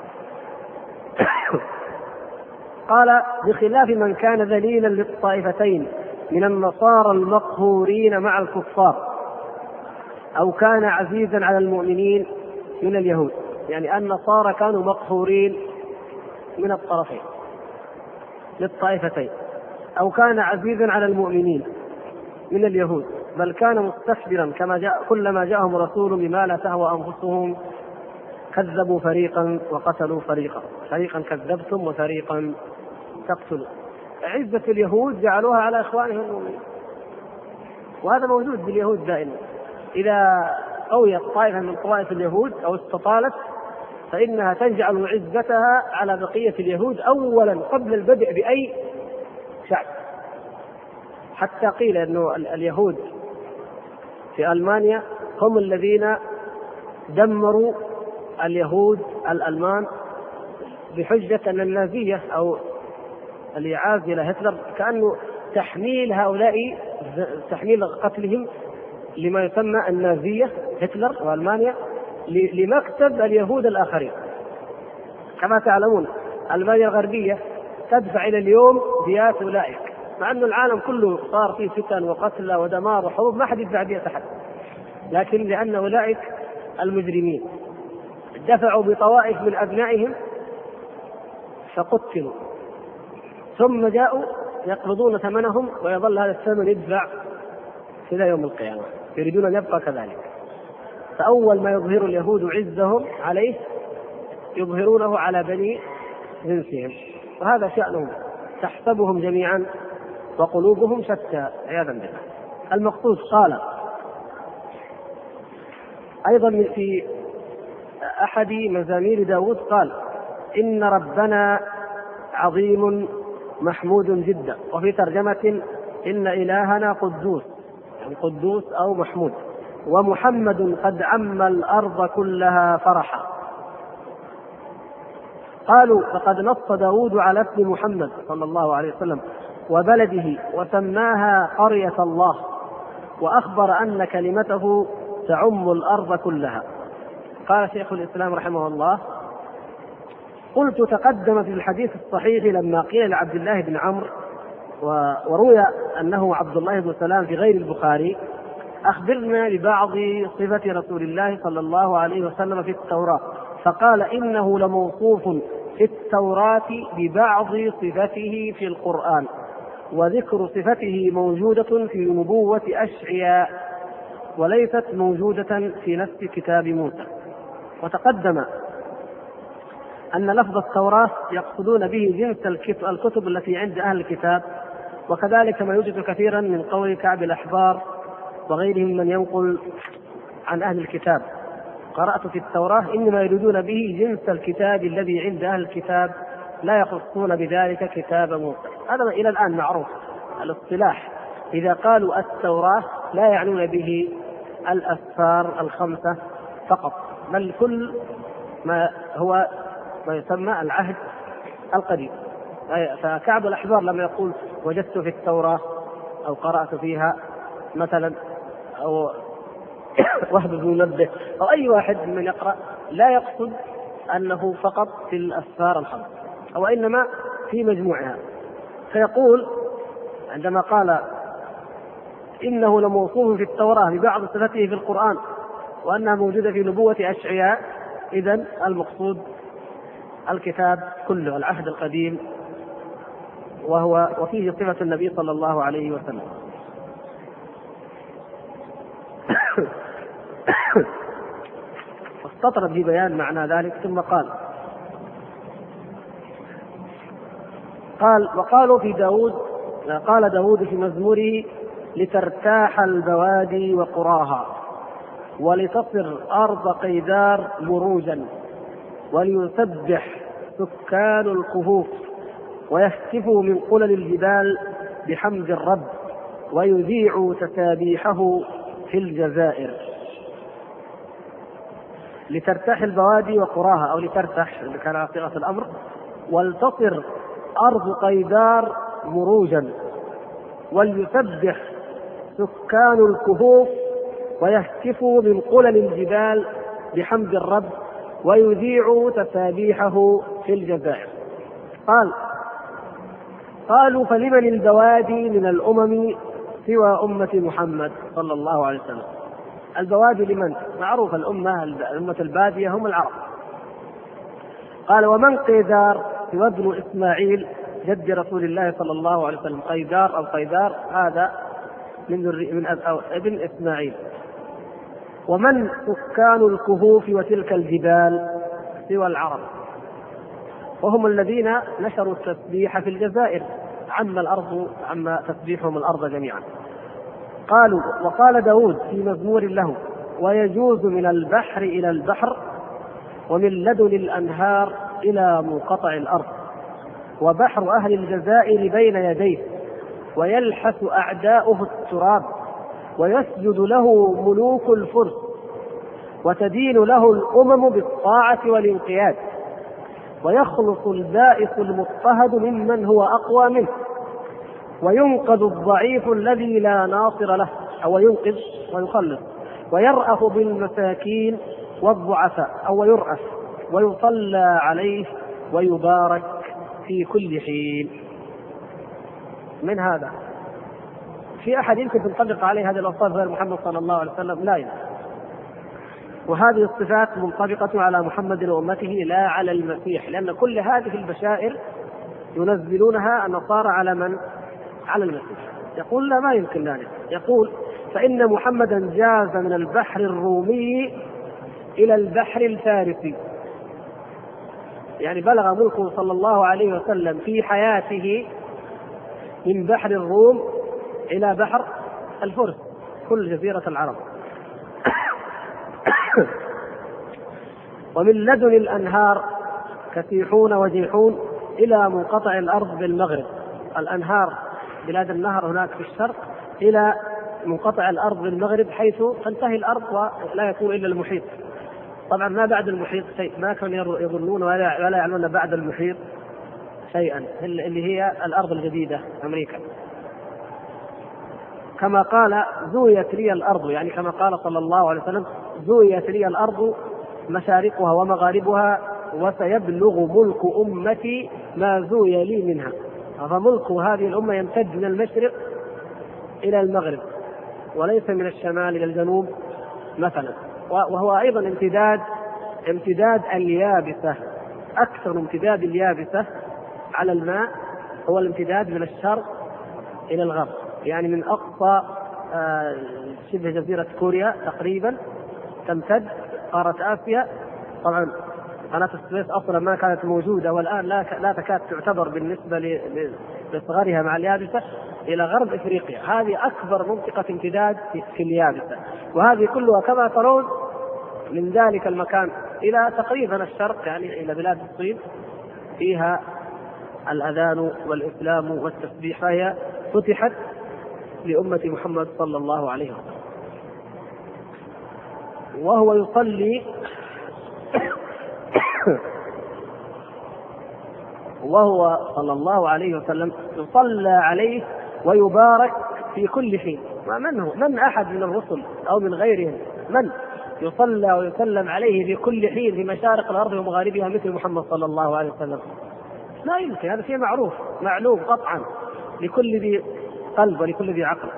قال بخلاف من كان ذليلا للطائفتين من النصارى المقهورين مع الكفار أو كان عزيزا على المؤمنين من اليهود. يعني النصارى كانوا مقهورين من الطرفين للطائفتين، أو كان عزيزا على المؤمنين من اليهود، بل كان مستكبرا كلما جاءهم رسول بما لا تهوى أنفسهم كذبوا فريقا وقتلوا فريقا، فريقا كذبتم وفريقا تقتلوا. عزة اليهود جعلوها على إخوانهم المؤمنين، وهذا موجود باليهود دائما. إذا قويت طائفة من طوائف اليهود أو استطالت فإنها تجعل عزتها على بقية اليهود أولا قبل البدء بأي شعب. حتى قيل أنه اليهود في ألمانيا هم الذين دمروا اليهود الألمان بحجة أن النازية أو الإعاز إلى هتلر كأنه تحميل هؤلاء، تحميل قتلهم لما يسمى النازية هتلر وألمانيا لمكسب اليهود الآخرين. كما تعلمون ألمانيا الغربية تدفع إلى اليوم ديات أولئك، مع أن العالم كله صار فيه فتن وقتل ودمار وحروب ما حد يدفع دية أحد، لكن لأن أولئك المجرمين دفعوا بطوائف من أبنائهم فقتلوا، ثم جاءوا يقبضون ثمنهم ويظل هذا الثمن يدفع إلى يوم القيامة، يريدون أن يبقى كذلك. فأول ما يظهر اليهود عزهم عليه يظهرونه على بني جنسهم، وهذا شأنهم، تحسبهم جميعا وقلوبهم شتى عياذا بالله. المقصود قال أيضا في أحد مزامير داود قال إن ربنا عظيم محمود جدا، وفي ترجمة إن إلهنا قدوس، يعني قدوس أو محمود، ومحمد قد عم الأرض كلها فرحا. قالوا فقد نص داود على اسم محمد صلى الله عليه وسلم وبلده وسماها قرية الله، وأخبر أن كلمته تعم الأرض كلها. قال شيخ الإسلام رحمه الله قلت تقدم في الحديث الصحيح لما قيل لعبد الله بن عمرو وروي أنه عبد الله بن سلام في غير البخاري أخبرنا ببعض صفة رسول الله صلى الله عليه وسلم في التوراة، فقال إنه لموصوف في التوراة ببعض صفته في القرآن، وذكر صفته موجودة في نبوة أشعياء وليست موجودة في نفس كتاب موسى. وتقدم أن لفظ التوراة يقصدون به جنس الكتب التي عند أهل الكتاب، وكذلك ما يوجد كثيرا من قول كعب الأحبار وغيرهم من ينقل عن أهل الكتاب قرأت في التوراة، إنما يريدون به جنس الكتاب الذي عند أهل الكتاب، لا يخصون بذلك كتاب موسى. هذا إلى الآن معروف الاصطلاح، إذا قالوا التوراة لا يعنون به الأسفار الخمسة فقط، بل كل ما هو ما يسمى العهد القديم. فكعب الأحبار لما يقول وجدت في التوراة أو قرأت فيها مثلا، أو وهب بن منبه أو أي واحد من يقرأ، لا يقصد أنه فقط في الأسفار الخمس، أو إنما في مجموعها. فيقول عندما قال إنه لموصوف في التوراة ببعض صفته في القرآن وأنها موجودة في نبوة أشعياء، إذن المقصود الكتاب كله، العهد القديم، وفيه صفة النبي صلى الله عليه وسلم. استطرد في بيان معنى ذلك ثم قال وقالوا في داود، قال داود في مزموره: لترتاح البوادي وقراها، ولتصر أرض قيدار مروجا، وليسبح سكان الكهوف، ويهتفوا من قلل الجبال بحمد الرب، ويذيعوا تسابيحه في الجزائر. لترتاح البوادي وقراها، أو لترتاح كان على صيغة الأمر، ولتصر أرض قيدار مروجا، وليسبح سكان الكهوف، ويهتفوا من قلل الجبال بحمد الرب، ويذيعوا تسابيحه في الجزائر. قالوا: فلمن البوادي من الأمم سوى أمة محمد صلى الله عليه وسلم؟ البوادي لمن؟ معروف الأمة البادية هم العرب. قال: ومن قيدار؟ سوى ابن إسماعيل جد رسول الله صلى الله عليه وسلم. قيدار أو قيدار هذا من ابن إسماعيل. ومن سكان الكهوف وتلك الجبال؟ سوى العرب، وهم الذين نشروا التسبيح في الجزائر، عم تسبيحهم الأرض جميعا. قالوا: وقال داود في مزمور له: ويجوز من البحر إلى البحر، ومن لدن الأنهار إلى منقطع الأرض، وبحر أهل الجزائر بين يديه، ويلحس أعداؤه التراب، ويسجد له ملوك الفرس، وتدين له الأمم بالطاعة والانقياد، ويخلص البائس المضطهد ممن هو أقوى منه، وينقذ الضعيف الذي لا ناصر له، أو ينقذ ويخلص، ويرأف بالمساكين والضعفاء، أو يرأف، ويصلى عليه ويبارك في كل حين. من هذا في أحد يمكن تنطبق عليه هذه الأوصاف غير محمد صلى الله عليه وسلم؟ لا يمكن. وهذه الصفات منطبقة على محمد وأمته لا على المسيح، لأن كل هذه البشائر ينزلونها النصارى على من؟ على المسيح. يقول: لا، ما يمكن ذلك. يقول: فإن محمدا جاز من البحر الرومي إلى البحر الفارسي، يعني بلغ ملكه صلى الله عليه وسلم في حياته من بحر الروم إلى بحر الفرس، كل جزيرة العرب. ومن لدن الأنهار كسيحون وجيحون إلى منقطع الأرض بالمغرب. الأنهار بلاد النهر هناك في الشرق، إلى منقطع الأرض بالمغرب، حيث تنتهي الأرض ولا يكون إلا المحيط. طبعا ما بعد المحيط شيء، ما كانوا يظنون ولا يعلمون بعد المحيط شيئا، اللي هي الأرض الجديدة أمريكا. كما قال: زويت لي الأرض، يعني كما قال صلى الله عليه وسلم: زويت لي الأرض مشارقها ومغاربها، وسيبلغ ملك أمتي ما زوي لي منها. فملك هذه الأمة يمتد من المشرق إلى المغرب، وليس من الشمال إلى الجنوب مثلا. وهو أيضا امتداد اليابسة، أكثر امتداد اليابسة على الماء هو الامتداد من الشرق إلى الغرب، يعني من أقصى شبه جزيرة كوريا تقريبا تمتد قارة آسيا. طبعا قناة السويس أصلا ما كانت موجودة، والآن لا تكاد تعتبر بالنسبة لصغرها مع اليابسة، إلى غرب إفريقيا. هذه أكبر منطقة امتداد في اليابسة، وهذه كلها كما ترون من ذلك المكان إلى تقريبا الشرق، يعني إلى بلاد الصين، فيها الأذان والإسلام والتسبيح، فهي فتحت لأمة محمد صلى الله عليه وسلم. وهو يصلي وهو صلى الله عليه وسلم يصلى عليه ويبارك في كل حين. من أحد من الرسل أو من غيرهم من يصلى ويسلم عليه في كل حين في مشارق الأرض ومغاربها مثل محمد صلى الله عليه وسلم؟ لا يمكن. هذا شيء معروف معلوم قطعا لكل ذي قلب ولكل ذي عقل.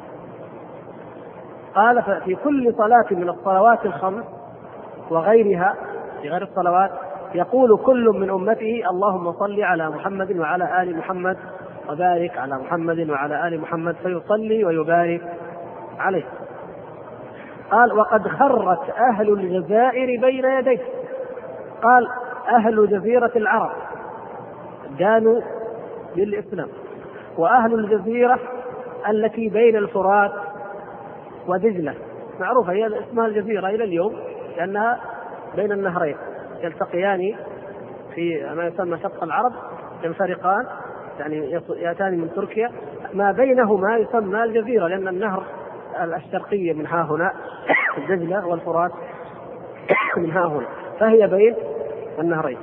قال: في كل صلاة من الصلوات الخمس وغيرها في غير الصلوات يقول كل من أمته: اللهم صل على محمد وعلى آل محمد وبارك على محمد وعلى آل محمد، فيصلي ويبارك عليه. قال وقد خرت أهل الجزائر بين يديه. قال أهل جزيرة العرب دانوا بالإسلام، وأهل الجزيرة التي بين الفرات ودجلة معروفة هي اسمها الجزيرة إلى اليوم لأنها بين النهرين يلتقيان في ما يسمى شط العرب، ينفرقان يعني يأتان من تركيا، ما بينهما يسمى الجزيرة لأن النهر الشرقية من ها هنا دجلة والفرات من ها هنا، فهي بين النهرين.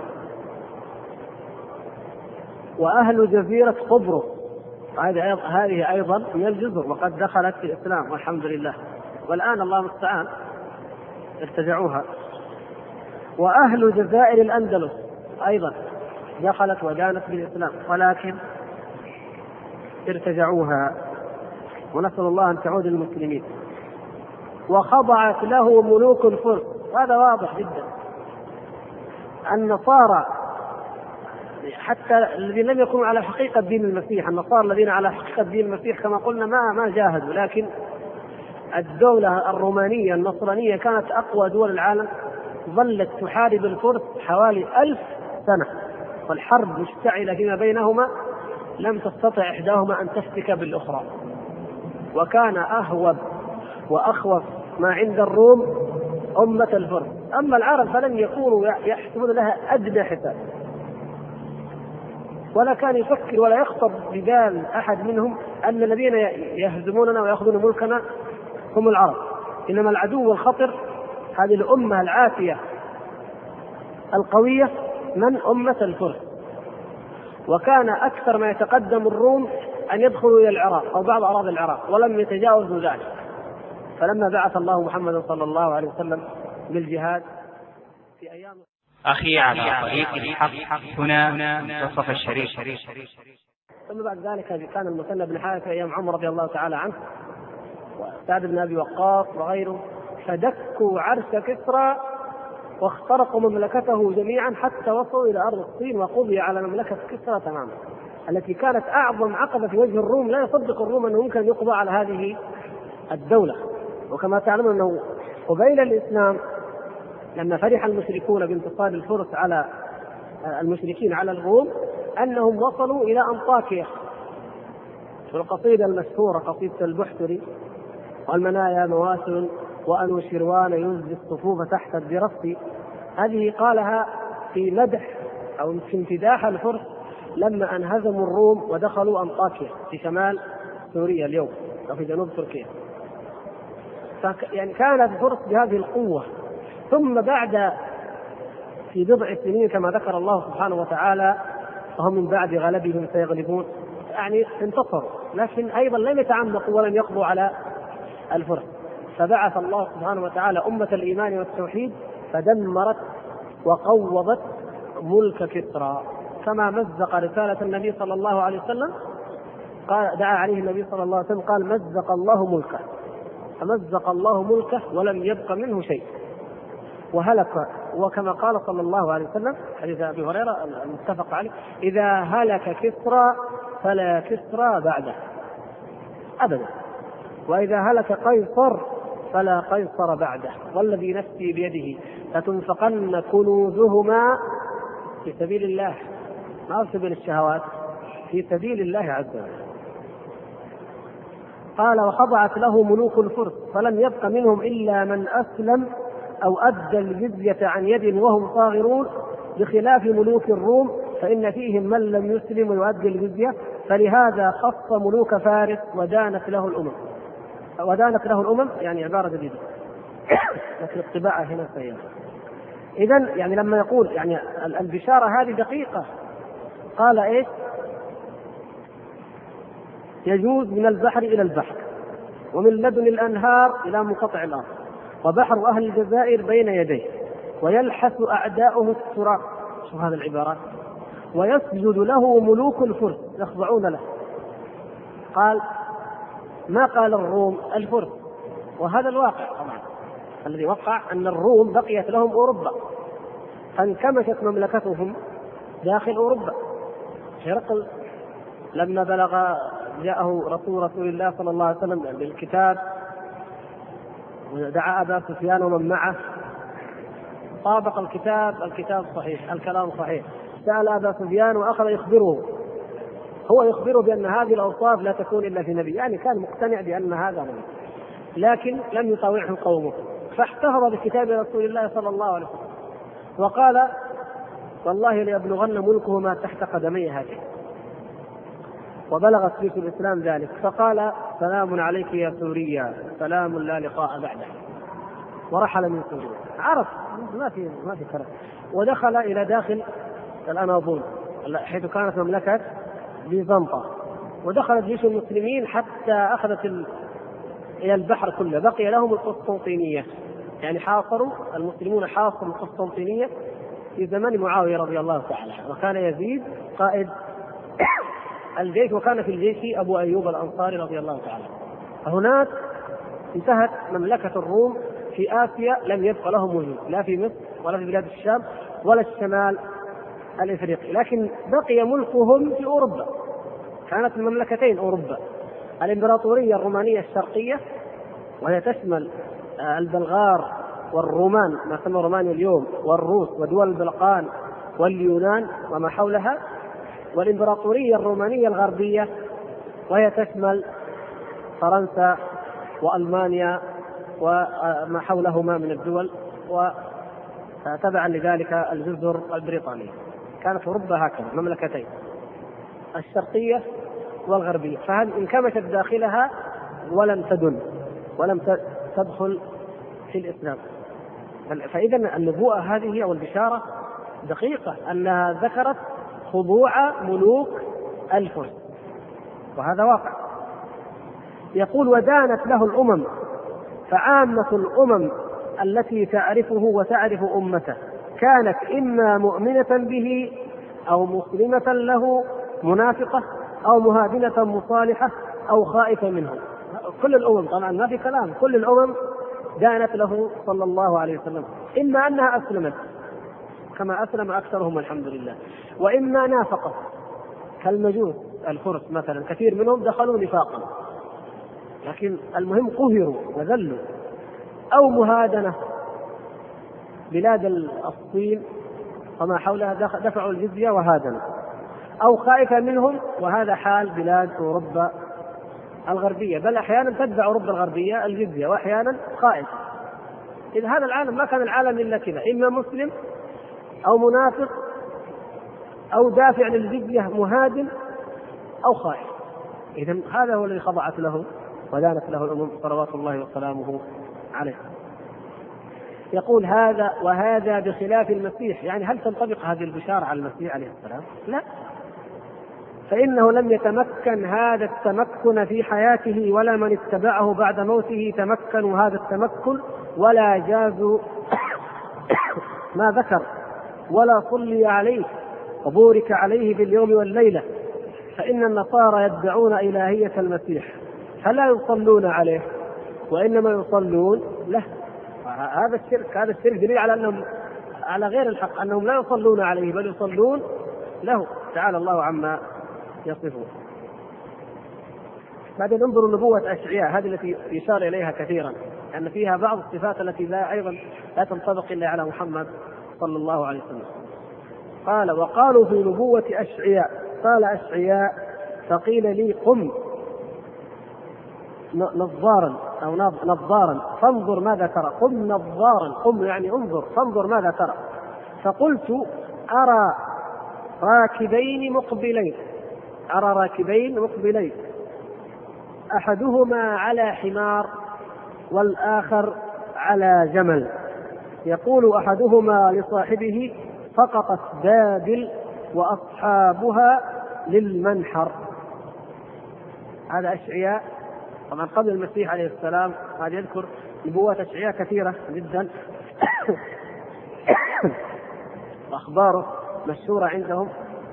وأهل جزيرة قبرص هذه أيضا من الجزر وقد دخلت في الإسلام والحمد لله، والآن الله المستعان ارتجعوها. وأهل جزائر الأندلس أيضا دخلت ودانت بالإسلام ولكن ارتجعوها، ونسأل الله أن تعود للمسلمين. وخضعت له ملوك الفرس، هذا واضح جدا. النصارى حتى الذين لم يكونوا على حقيقة دين المسيح، النصارى الذين على حقيقة دين المسيح كما قلنا ما جاهدوا، لكن الدولة الرومانية النصرانية كانت أقوى دول العالم، ظلت تحارب الفرس حوالي 1000 سنة، والحرب مشتعلة فيما بينهما، لم تستطع إحداهما أن تفتك بالأخرى. وكان أهوب وأخوف ما عند الروم أمة الفرس، أما العرب فلم يكونوا يحسبون لها أدنى حساب، ولا كان يفكر ولا يخطر ببال أحد منهم أن الذين يهزموننا ويأخذون ملكنا هم العرب، إنما العدو الخطر هذه الأمة العافية القوية من أمة الفرس. وكان أكثر ما يتقدم الروم أن يدخلوا إلى العراق أو بعض أراضي العراق ولم يتجاوزوا ذلك، فلما بعث الله محمد صلى الله عليه وسلم بالجهاد في أيام أخي على طريق الحق هنا منتصف الشريف. ثم بعد ذلك كان المثنى بن حارثة أيام عمر رضي الله تعالى عنه وسعد بن أبي وقاص وغيره، فدكوا عرش كسرى واخترقوا مملكته جميعا حتى وصلوا إلى أرض الصين، وقضي على مملكة كسرى تماما التي كانت أعظم عقبة في وجه الروم. لا يصدق الروم أنه ممكن يقضى على هذه الدولة. وكما تعلمون أنه قبيل الإسلام لما فرح المشركون بانتصار الفرس على المشركين على الروم أنهم وصلوا إلى أنطاكيا، والقصيدة المشهورة قصيدة البحتري والمنايا مواسل وأنوشروان ينزي الصفوف تحت الدرس، هذه قالها في مدح أو في امتداح الفرس لما انهزموا الروم ودخلوا أنطاكيا في شمال سوريا اليوم أو في جنوب تركيا. يعني كانت الفرس بهذه القوة، ثم بعد في بضع سنين كما ذكر الله سبحانه وتعالى فهم من بعد غلبهم سيغلبون، يعني انتصروا، لكن أيضا لم يتعمقوا ولم يقضوا على الفرس. فبعث الله سبحانه وتعالى أمة الإيمان والتوحيد فدمرت وقوضت ملك كسرى، كما مزق رسالة النبي صلى الله عليه وسلم، قال دعا عليه النبي صلى الله عليه وسلم قال مزق الله ملكه، فمزق الله ملكه ولم يبق منه شيء وهلك. وكما قال صلى الله عليه وسلم حديث أبي هريرة المتفق عليه إذا هلك كسرى فلا كسرى بعده أبدا، وإذا هلك قيصر فلا قيصر بعده، والذي نفسي بيده لتنفقن كنوزهما في سبيل الله، ما في سبيل الشهوات، في سبيل الله عز وجل. قال وخضعت له ملوك الفرس فلم يبق منهم إلا من أسلم أو أدى الجزية عن يد وهم صاغرون، بخلاف ملوك الروم فإن فيهم من لم يسلم ويؤدي الجزية، فلهذا خص ملوك فارس ودانت له الأمم. ودانت له الأمم يعني عبارة جديدة لكن الطباعة هنا سيئة. إذن يعني لما يقول يعني البشارة هذه دقيقة، قال إيش؟ يجوز من البحر إلى البحر ومن لدن الأنهار إلى منقطع الأرض، وبحر أهل الجزائر بين يديه، ويلحس أعداؤه التراب. شوف هذه العبارات. ويسجد له ملوك الفرس يخضعون له. قال ما قال الروم الفرس، وهذا الواقع طبعا الذي وقع أن الروم بقيت لهم أوروبا، فانكمشت مملكتهم داخل أوروبا. هرقل لما بلغ جاءه رسول الله صلى الله عليه وسلم بالكتاب ودعا أبا سفيان ومن معه، طابق الكتاب صحيح، الكلام صحيح. سأل أبا سفيان وأخذ يخبره، هو يخبره بأن هذه الأوصاف لا تكون إلا في نبي، يعني كان مقتنع بأن هذا نبي، لكن لم يطاوعه قومه، فاحتفظ بكتاب رسول الله صلى الله عليه وسلم وقال: والله ليبلغن ملكه ما تحت قدمي هاتين. وبلغت جيش الإسلام ذلك، فقال: سلام عليك يا سوريا، سلام لا لقاء بعده، ورحل من سوريا. عرف ما في كلام، ودخل إلى داخل الأناضول حيث كانت مملكة بيزنطة، ودخلت جيش المسلمين حتى أخذت إلى البحر كله، بقي لهم القسطنطينية، يعني حاصروا المسلمون حاصروا القسطنطينية في زمن معاوية رضي الله تعالى، وكان يزيد قائد الجيش، وكان في الجيش أبو أيوب الأنصاري رضي الله تعالى. فهناك انتهت مملكة الروم في آسيا، لم يبقى لهم وجود لا في مصر ولا في بلاد الشام ولا الشمال الإفريقي، لكن بقي ملكهم في أوروبا. كانت المملكتين أوروبا، الإمبراطورية الرومانية الشرقية وهي تشمل البلغار والرومان ما سمى رومانيا اليوم، والروس ودول البلقان واليونان وما حولها، والإمبراطورية الرومانية الغربية وهي تشمل فرنسا وألمانيا وما حولهما من الدول، وتبعا لذلك الجزر البريطانية. كانت أوروبا هكذا مملكتين، الشرقية والغربية، فهذه انكمشت داخلها ولم تدن ولم تدخل في الإسلام. فإذا النبوءة هذه أو البشارة دقيقة، أنها ذكرت خضوع ملوك الفرس، وهذا واقع. يقول: ودانت له الأمم، فعامة الأمم التي تعرفه وتعرف أمته كانت إما مؤمنة به أو مسلمة له منافقة أو مهادنة مصالحة أو خائفة منه. كل الأمم طبعا ما في كلام، كل الأمم دانت له صلى الله عليه وسلم، إما أنها أسلمت كما أسلم أكثرهم والحمد لله، وإما نافقت كالمجوس الفرس مثلا، كثير منهم دخلوا نفاقا، لكن المهم قهروا وذلوا، أو مهادنة، بلاد الصين وما حولها دفعوا الجزية وهادنوا، أو خائفة منهم، وهذا حال بلاد أوروبا الغربية، بل أحيانا تدفع أوروبا الغربية الجزية وأحيانا خائفة. إذا هذا العالم ما كان العالم إلا كذا، إما مسلم أو منافق أو دافع للجزية مهادن أو خائف. إذن هذا هو الذي خضعت له ودانت له الأمم صلوات الله وسلامه عليه. يقول: هذا وهذا بخلاف المسيح، يعني هل تنطبق هذه البشارة على المسيح عليه السلام؟ لا، فإنه لم يتمكن هذا التمكن في حياته، ولا من اتبعه بعد موته تمكنوا هذا التمكن ولا جازوا ما ذكر، ولا صلي عليه وبورك عليه في اليوم والليلة، فإن النصارى يدعون إلهية المسيح فلا يصلون عليه وإنما يصلون له. هذا الشرك دليل على أنهم على غير الحق، أنهم لا يصلون عليه بل يصلون له، تعالى الله عما يصفون. بعدين انظروا نبوة أشعياء، هذه التي يشار إليها كثيرا، أن فيها بعض الصفات التي أيضا لا تنطبق إلا على محمد صلى الله عليه وسلم. قال: وقالوا في نبوة أشعياء، قال أشعياء: فقيل لي قم نظارا أو نظارا فانظر ماذا ترى. قم نظارا، قم يعني انظر، فانظر ماذا ترى. فقلت: أرى راكبين مقبلين، أحدهما على حمار والآخر على جمل، يقول أحدهما لصاحبه: سقطت بابل وأصحابها للمنحر. هذا أشعياء طبعا قبل المسيح عليه السلام، هذا يذكر نبوات أشعياء كثيرة جدا وأخباره مشهورة عندهم.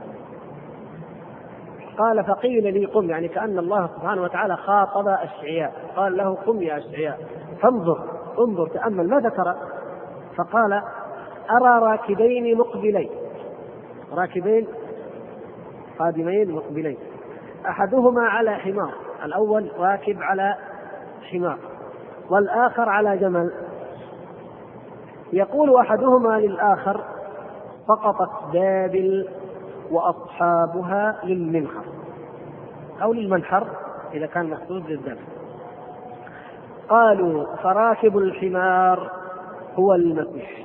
قال: فقيل لي قم، يعني كأن الله سبحانه وتعالى خاطب أشعياء، قال له: قم يا أشعياء فانظر، انظر تأمل ماذا ترى. فقال: أرى راكبين قادمين مقبلين، أحدهما على حمار، الأول راكب على حمار، والآخر على جمل. يقول أحدهما للآخر: سقطت بابل وأصحابها للمنحر، أو للمنحر إذا كان مقصود للذبح. قالوا: فراكب الحمار هو المسيح،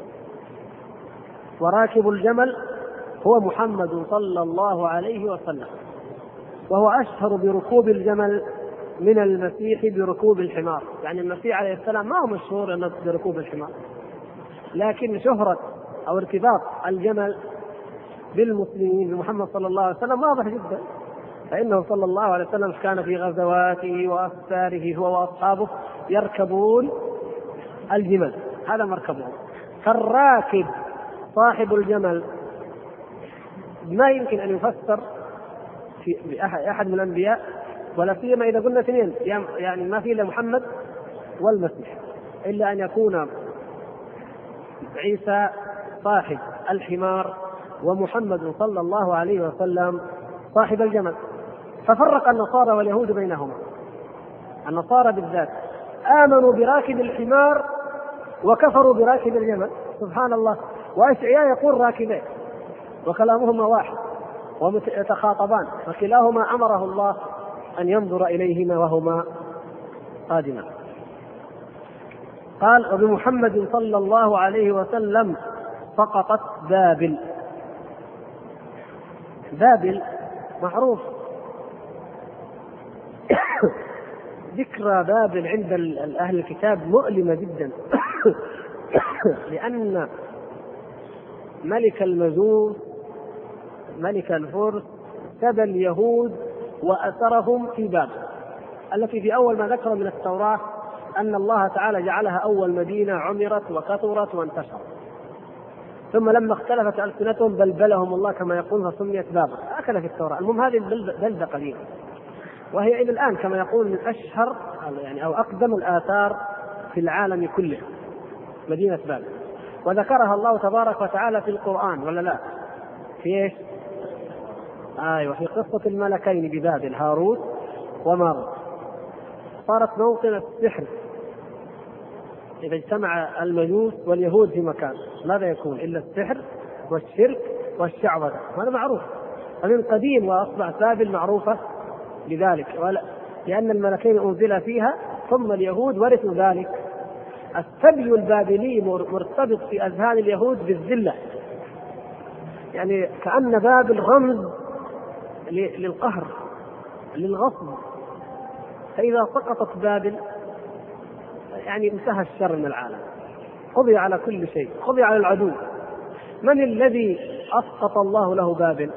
وراكب الجمل هو محمد صلى الله عليه وسلم، وهو أشهر بركوب الجمل من المسيح بركوب الحمار. يعني المسيح عليه السلام ما هو مشهور بركوب الحمار، لكن شهرة أو ارتباط الجمل بالمسلمين بمحمد صلى الله عليه وسلم واضح جدا، فإنه صلى الله عليه وسلم كان في غزواته وأسفاره هو وأصحابه يركبون الجمل، هذا مركبهم. فالراكب صاحب الجمل ما يمكن أن يفسر في أحد من الأنبياء، ولا سيما إذا قلنا اثنين، يعني ما في إلا محمد والمسيح، إلا أن يكون عيسى صاحب الحمار ومحمد صلى الله عليه وسلم صاحب الجمل. ففرق النصارى واليهود بينهما. النصارى بالذات آمنوا براكب الحمار وكفروا براكب الجمل، سبحان الله. وأشعياء يقول راكبين وكلامهما واحد ويتخاطبان، وكلاهما أمره الله أن ينظر إليهما وهما قادمان. قال: وبمحمد صلى الله عليه وسلم سقطت بابل. بابل معروف ذكرى بابل عند أهل الكتاب مؤلمة جدا لأن ملك المجوس ملك الفرس سبى اليهود وأسرهم في بابل، التي في أول ما ذكر من التوراة أن الله تعالى جعلها أول مدينة عمرت وكثرت وانتشرت، ثم لما اختلفت ألسنتهم بلبلهم الله كما يقول فسميت بابل، هكذا في التوراة. المهم هذه البلدة قديمة، وهي إلى الآن كما يقول من أشهر يعني أو أقدم الآثار في العالم كله، مدينة بابل. وذكرها الله تبارك وتعالى في القرآن ولا لا؟ في إيش؟ وفي قصة الملكين ببابل هاروت وماروت. صارت موطن السحر، إذا اجتمع المجوس واليهود في مكان ماذا يكون إلا السحر والشرك والشعوذة، هذا معروف ومن قديم، وأصبحت بابل معروفة لذلك، لأن الملكين أنزل فيها ثم اليهود ورثوا ذلك. السبي البابلي مرتبط في أذهان اليهود بالذلة، يعني كأن بابل رمز للقهر للغصب، فإذا سقطت بابل يعني انتهى الشر من العالم، قضي على كل شيء، قضي على العدو. من الذي أسقط الله له بابل؟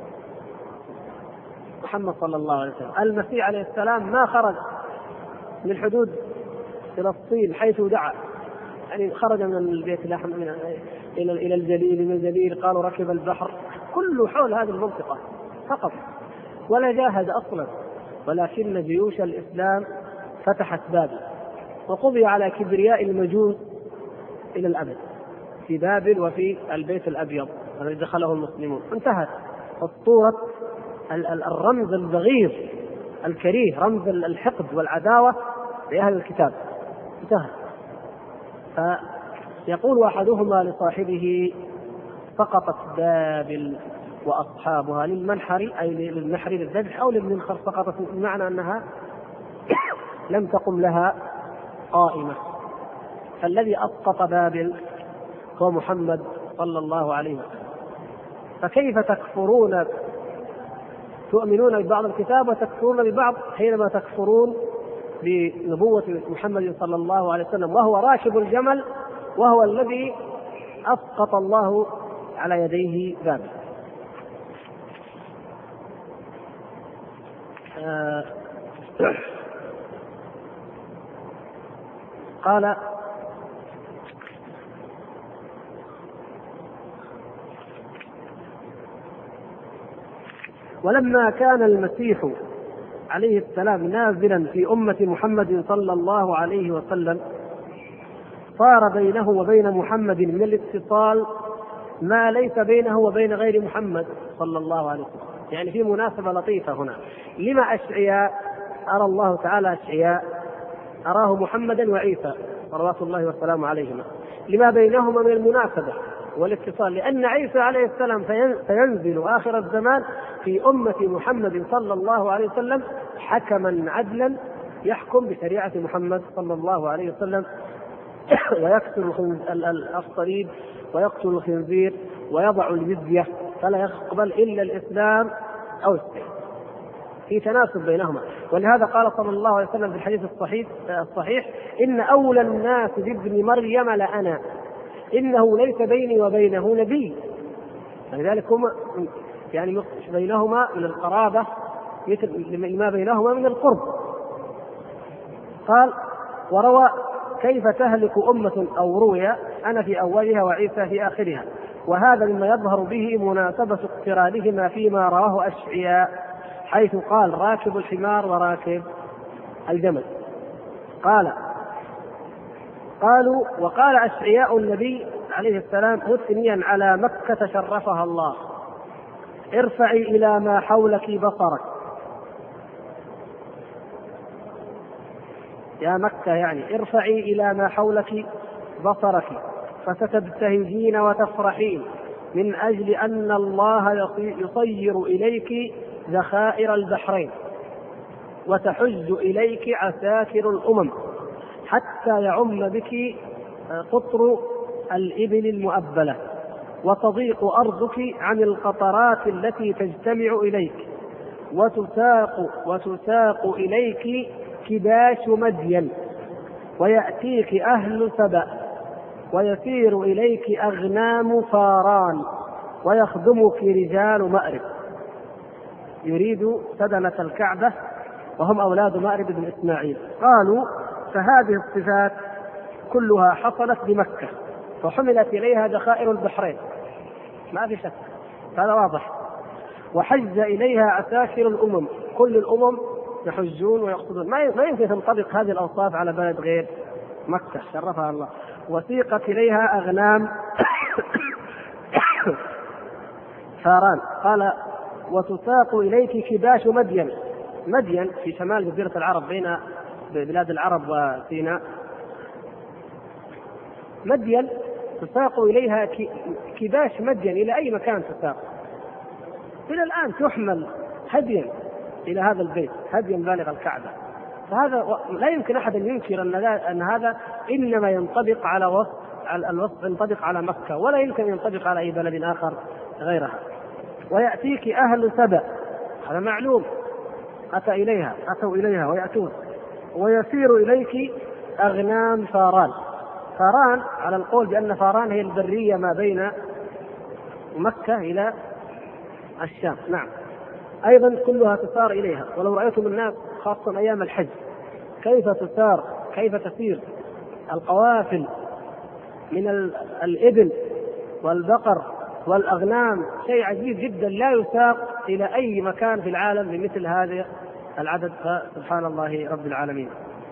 محمد صلى الله عليه وسلم. المسيح عليه السلام ما خرج من حدود فلسطين حيث دعا، يعني خرج من البيت إلى الجليل، من الجليل قالوا ركب البحر، كله حول هذه المنطقة فقط، ولا جاهد أصلا، ولكن جيوش الإسلام فتحت بابل وقضي على كبرياء المجوس إلى الأبد في بابل وفي البيت الأبيض الذي دخله المسلمون. انتهت أسطورة الرمز البغيض الكريه، رمز الحقد والعداوة لأهل الكتاب، انتهى. فيقول أحدهما لصاحبه: سقطت بابل وأصحابها للمنحر، أي للنحر للذبح، أو للمنخر، سقطت بمعنى أنها لم تقم لها قائمة. فالذي أسقط بابل هو محمد صلى الله عليه وسلم. فكيف تكفرون، تؤمنون ببعض الكتاب وتكفرون ببعض، حينما تكفرون بنبوة محمد صلى الله عليه وسلم وهو راكب الجمل، وهو الذي أسقط الله على يديه بابل. قال: ولما كان المسيح عليه السلام نازلا في أمة محمد صلى الله عليه وسلم، صار بينه وبين محمد من الاتصال ما ليس بينه وبين غير محمد صلى الله عليه وسلم. يعني في مناسبة لطيفة هنا. لما أشعياء أرى الله تعالى أشعياء أراه محمدا وعيسى صلوات الله والسلام عليهما لما بينهما من المناسبة والاتصال، لأن عيسى عليه السلام سينزل آخر الزمان في أمة محمد صلى الله عليه وسلم حكما عدلا يحكم بشريعة محمد صلى الله عليه وسلم ويكسر الصليب ويقتل الخنزير ويضع الجزية فلا يقبل إلا الإسلام أو السحر، في تناسب بينهما. ولهذا قال صلى الله عليه وسلم في الحديث الصحيح إن أولى الناس بابن مريم لأنا إنه ليس بيني وبينه نبي. فلذلك هما يعني بينهما من القرابة مثل ما بينهما من القرب. قال وروى كيف تهلك أمة أو روي أنا في أولها وعيسى في آخرها، وهذا مما يظهر به مناسبة اقترانهما فيما رواه أشعياء حيث قال راكب الحمار وراكب الجمل. قالوا وقال أشعياء النبي عليه السلام مثنيا على مكة شرفها الله ارفعي إلى ما حولك بصرك، يا مكة يعني ارفعي إلى ما حولك بصرك فستبتهجين وتفرحين من أجل أن الله يصير إليك ذخائر البحرين وتحج إليك عساكر الأمم حتى يعم بك قطر الإبل المؤبلة وتضيق أرضك عن القطرات التي تجتمع إليك وتساق إليك كباش مدين ويأتيك أهل سبأ ويسير إليك أغنام فاران ويخدمك رجال مأرب. يريد سدنة الكعبة وهم أولاد مأرب بن إسماعيل. قالوا فهذه الصفات كلها حصلت بمكة فحملت إليها ذخائر البحرين ما في شك هذا واضح، وحج إليها عساكر الأمم كل الأمم يحجون ويقصدون. ما يمكن تنطبق هذه الأوصاف على بلد غير مكة شرفها الله. وسيقت إليها أغنام فاران. قال وتساق إليك كباش مدين. مدين في شمال جزيرة العرب بين بلاد العرب وسيناء. مدين تساق إليها كباش مدين إلى أي مكان تساق. إلى الآن تحمل هديا إلى هذا البيت هديا بالغ الكعبة. فهذا لا يمكن أحد أن ينكر أن هذا إنما ينطبق على الوصف ينطبق على مكة ولا يمكن ينطبق على أي بلد آخر غيرها. ويأتيك أهل سبأ هذا معلوم أتوا إليها ويأتون. ويسير إليك أغنام فاران. فاران على القول بأن فاران هي البرية ما بين مكة إلى الشام. نعم أيضا كلها تسار إليها. ولو رأيتم الناس خاصة أيام الحج كيف تسير القوافل من الإبل والبقر والأغنام شيء عجيب جدا لا يساق إلى أي مكان في العالم بمثل هذا العدد. سبحان الله رب العالمين.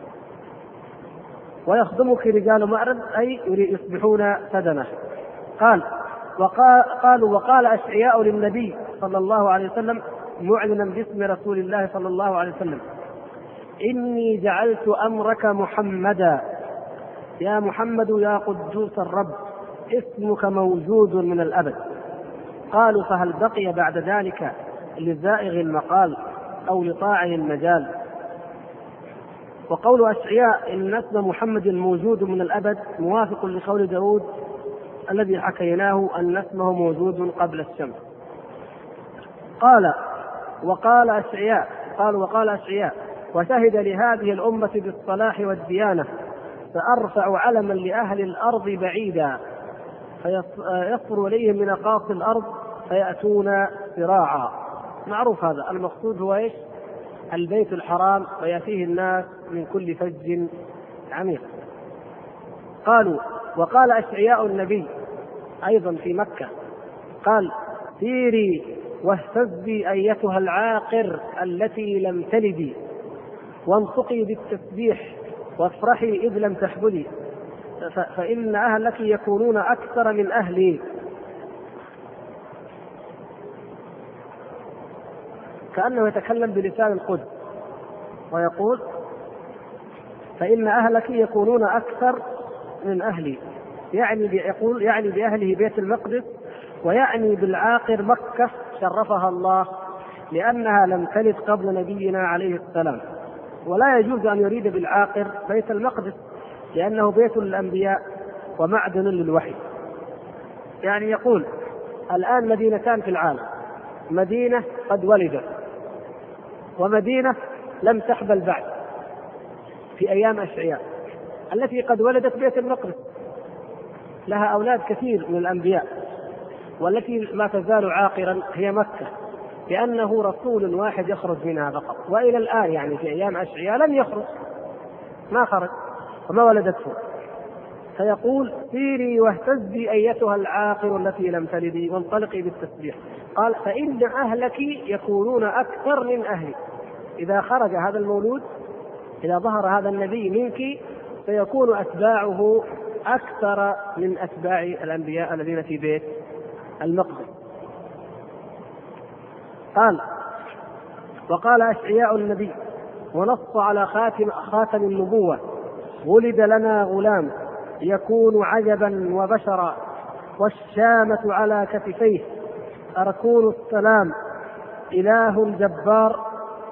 ويخدمك رجال مأرب أي يصبحون سدنة. وقال أشعياء للنبي صلى الله عليه وسلم معلنا باسم رسول الله صلى الله عليه وسلم إني جعلت أمرك محمدا يا محمد يا قدوس الرب اسمك موجود من الأبد. قالوا فهل بقي بعد ذلك لزائغ المقال أو لطاعن المجال؟ وقول أشعياء إن اسم محمد موجود من الأبد موافق لقول داود الذي حكيناه أن اسمه موجود قبل الشمس. وقال أشعياء وشهد لهذه الأمة بالصلاح والديانة فأرفع علما لأهل الأرض بعيدا فيصفر إليهم من أقاصي الأرض فيأتون سراعا. معروف هذا المقصود هو إيش؟ البيت الحرام ويأتيه الناس من كل فج عميق. وقال أشعياء النبي أيضا في مكة قال سيري واهتزي أيتها العاقر التي لم تلدي وانطقي بالتسبيح وافرحي إذ لم تحبلي فإن أهلك يكونون أكثر من أهلي. كأنه يتكلم بلسان القدس ويقول فإن أهلك يكونون أكثر من أهلي، يعني بأهله بيت المقدس، ويعني بالعاقر مكة شرفها الله لأنها لم تلد قبل نبينا عليه السلام. ولا يجوز أن يريد بالعاقر بيت المقدس لأنه بيت للأنبياء ومعدن للوحي. يعني يقول الآن مدينتان في العالم، مدينة قد ولدت ومدينة لم تحبل بعد في أيام أشعياء. التي قد ولدت بيت المقدس لها أولاد كثير من الأنبياء، والتي ما تزال عاقرا هي مكة لأنه رسول واحد يخرج منها فقط، وإلى الآن يعني في أيام أشعياء لم يخرج، ما خرج وما ولدته. فيقول سيري واهتزي أيتها العاقر التي لم تلدي وانطلقي بالتسبيح. قال فإن أهلك يكونون أكثر من أهلي. إذا خرج هذا المولود، إذا ظهر هذا النبي منك، سيكون أتباعه أكثر من أتباع الأنبياء الذين في بيت المقدس. قال وقال أشعياء النبي ونص على خاتم النبوة: ولد لنا غلام يكون عجبا وبشرا، والشامة على كتفيه، أركون السلام، إله جبار،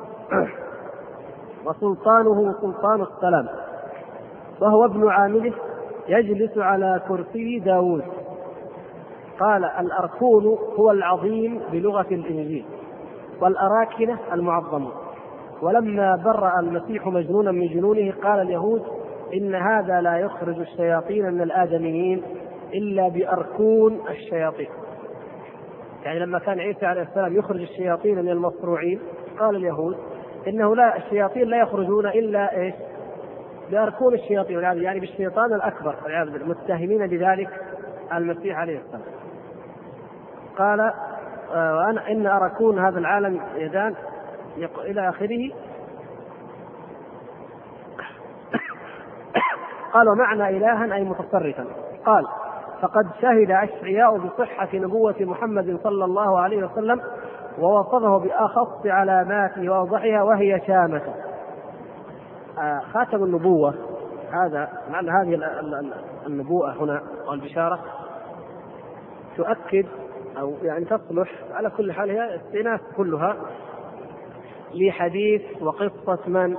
وسلطانه سلطان السلام، وهو ابن عامله يجلس على كرسي داود. قال الأركون هو العظيم بلغة الإنجيل، والأراكنة المعظمون. ولما برأ المسيح مجنونا من جنونه قال اليهود إن هذا لا يخرج الشياطين من الآدميين إلا بأركون الشياطين. يعني لما كان عيسى عليه السلام يخرج الشياطين من المصروعين، قال اليهود إنه لا، الشياطين لا يخرجون إلا إيش؟ بأركون الشياطين، يعني بالشيطان الأكبر، متهمين بذلك المسيح عليه السلام. قال وأنا إن أركون هذا العالم يدان إلى آخره. قال ومعنى إلها أي متصرفا. قال فقد شهد أشعياء بصحة نبوة محمد صلى الله عليه وسلم، ووصفه بأخص علاماته وأوضحها وهي شامة. خاتم النبوة هذا معنى هذه النبوءة هنا والبشارة تؤكد أو يعني تصلح على كل حال، هي استئناس كلها لحديث وقصة من؟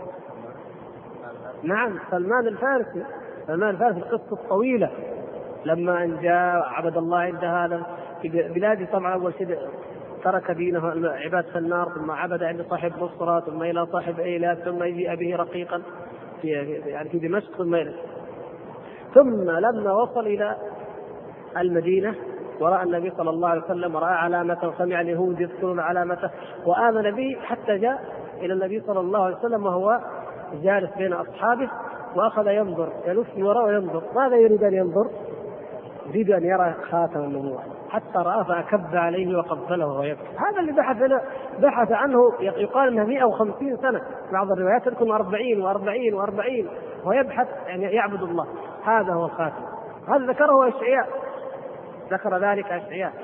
نعم، سلمان الفارسي. سلمان الفارسي القصة الطويلة لما أن جاء عبد الله عند هذا في بلاده. طبعا أول شيء ترك دينه عبادة النار، ثم عبد عند صاحب بصرى، ثم إلى صاحب إيلات، ثم يجيء به رقيقا في دمشق، ثم لما وصل إلى المدينة ورأى النبي صلى الله عليه وسلم ورأى علامته وسمع اليهود يذكرون علامته وآمن به، حتى جاء إلى النبي صلى الله عليه وسلم وهو جالس بين أصحابه، وأخذ ينظر يلف وراء وينظر. ماذا يريد أن ينظر؟ يريد أن يرى خاتم النبوة، حتى رأى فأكب عليه وقبله ويبكي. هذا اللي بحث عنه، يقال أنه 150 سنة، بعض الروايات تذكر 40 ويبحث يعني يعبد الله. هذا هو الخاتم، هذا ذكره أشعياء، ذكر ذلك أشعياء.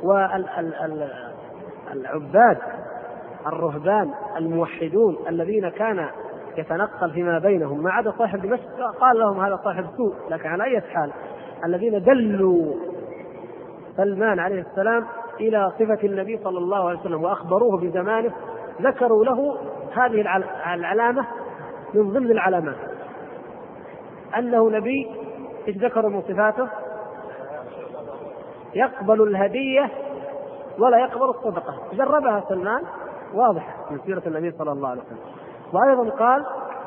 والعباد الرهبان الموحدون الذين كان يتنقل فيما بينهم ما عدا صاحب دمشق، قال لهم هذا صاحب سوء، لكن على أي حال الذين دلوا سلمان عليه السلام إلى صفة النبي صلى الله عليه وسلم وأخبروه بزمانه، ذكروا له هذه العلامة من ضمن العلامات، أنه نبي. إيش ذكروا من صفاته؟ يقبل الهدية ولا يقبل الصدقة. جربها سلمان، واضح من سيرة النبي صلى الله عليه وسلم. وأيضا قال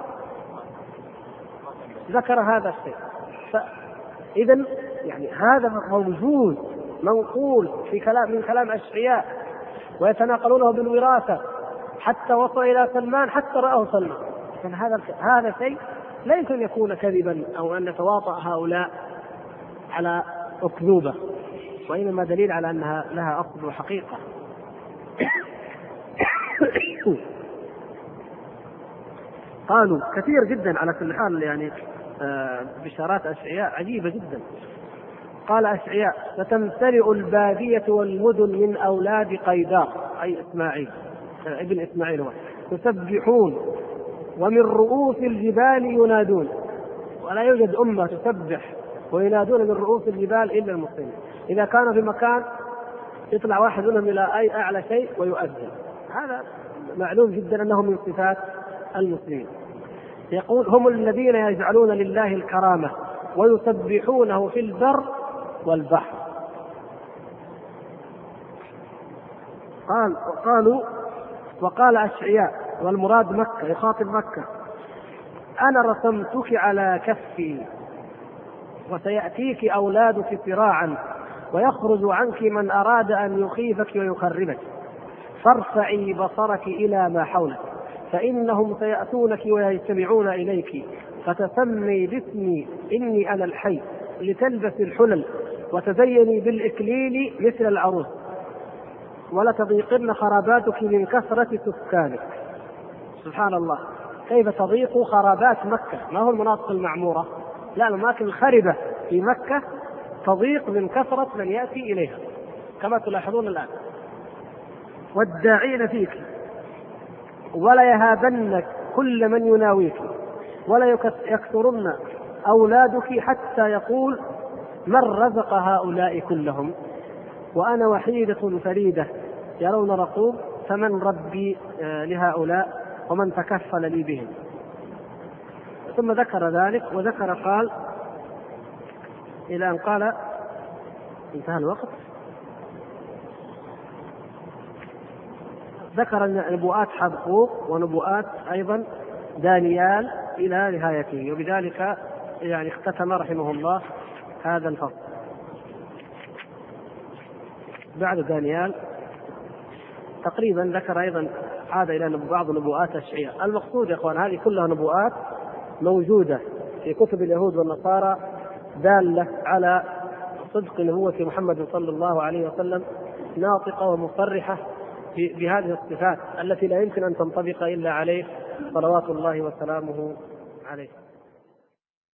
ذكر هذا الشيء. إذن يعني هذا موجود منقول في من كلام أشعياء، ويتناقلونه بالوراثة حتى وصل إلى سلمان، حتى رأه سلمان. يعني هذا شيء لا يمكن أن يكون كذبا أو أن يتواطأ هؤلاء على أكذوبة، وإنما دليل على أنها لها أصل وحقيقة. قالوا كثير جدا على كل حال، يعني بشارات أشعياء عجيبة جدا. قال أشعياء ستمتلئ البادية والمدن من أولاد قيدار، أي إسماعيل ابن إسماعيل، يسبحون ومن رؤوس الجبال ينادون. ولا يوجد أمة تسبح وينادون من رؤوس الجبال إلا المسلمين. إذا كانوا في مكان يطلع واحد منهم إلى أي أعلى شيء ويؤذن، هذا معلوم جدا أنه من صفات المسلمين. يقول هم الذين يجعلون لله الكرامة ويسبحونه في البر والبحر. وقال أشعياء والمراد مكة، يخاطب مكة: أنا رسمتك على كفي وسيأتيك أولادك صراعا ويخرج عنك من أراد أن يخيفك ويخربك، فارفعي بصرك إلى ما حولك فإنهم سيأتونك ويجتمعون إليك، فتسمي باسمي إني أنا الحي، لتلبس الحلل وتزيني بالإكليل مثل العروس، ولتضيقن خراباتك من كثرة سكانك. سبحان الله، كيف تضيق خرابات مكة؟ ما هو المناطق المعمورة، لا، الأماكن الخربة في مكة تضيق من كثرة من يأتي إليها كما تلاحظون الآن. والداعين فيك ولا يهابنك كل من يناويك ولا يكثرن أولادك حتى يقول من رزق هؤلاء كلهم وأنا وحيدة فريدة يرون رقوب فمن ربي لهؤلاء ومن تكفل لي بهم. ثم ذكر ذلك وذكر قال إلى أن قال انتهى الوقت. ذكر نبوءات حبقوق ونبوءات أيضا دانيال إلى نهايته، وبذلك يعني اختتم رحمه الله هذا الفصل. بعد دانيال تقريبا ذكر أيضا عاد إلى بعض نبوءات أشعياء. المقصود يا إخوان هذه كلها نبوءات موجودة في كتب اليهود والنصارى دالة على صدق نبوة محمد صلى الله عليه وسلم، ناطقة ومصرحة بهذه الصفات التي لا يمكن أن تنطبق إلا عليه صلوات الله وسلامه عليه.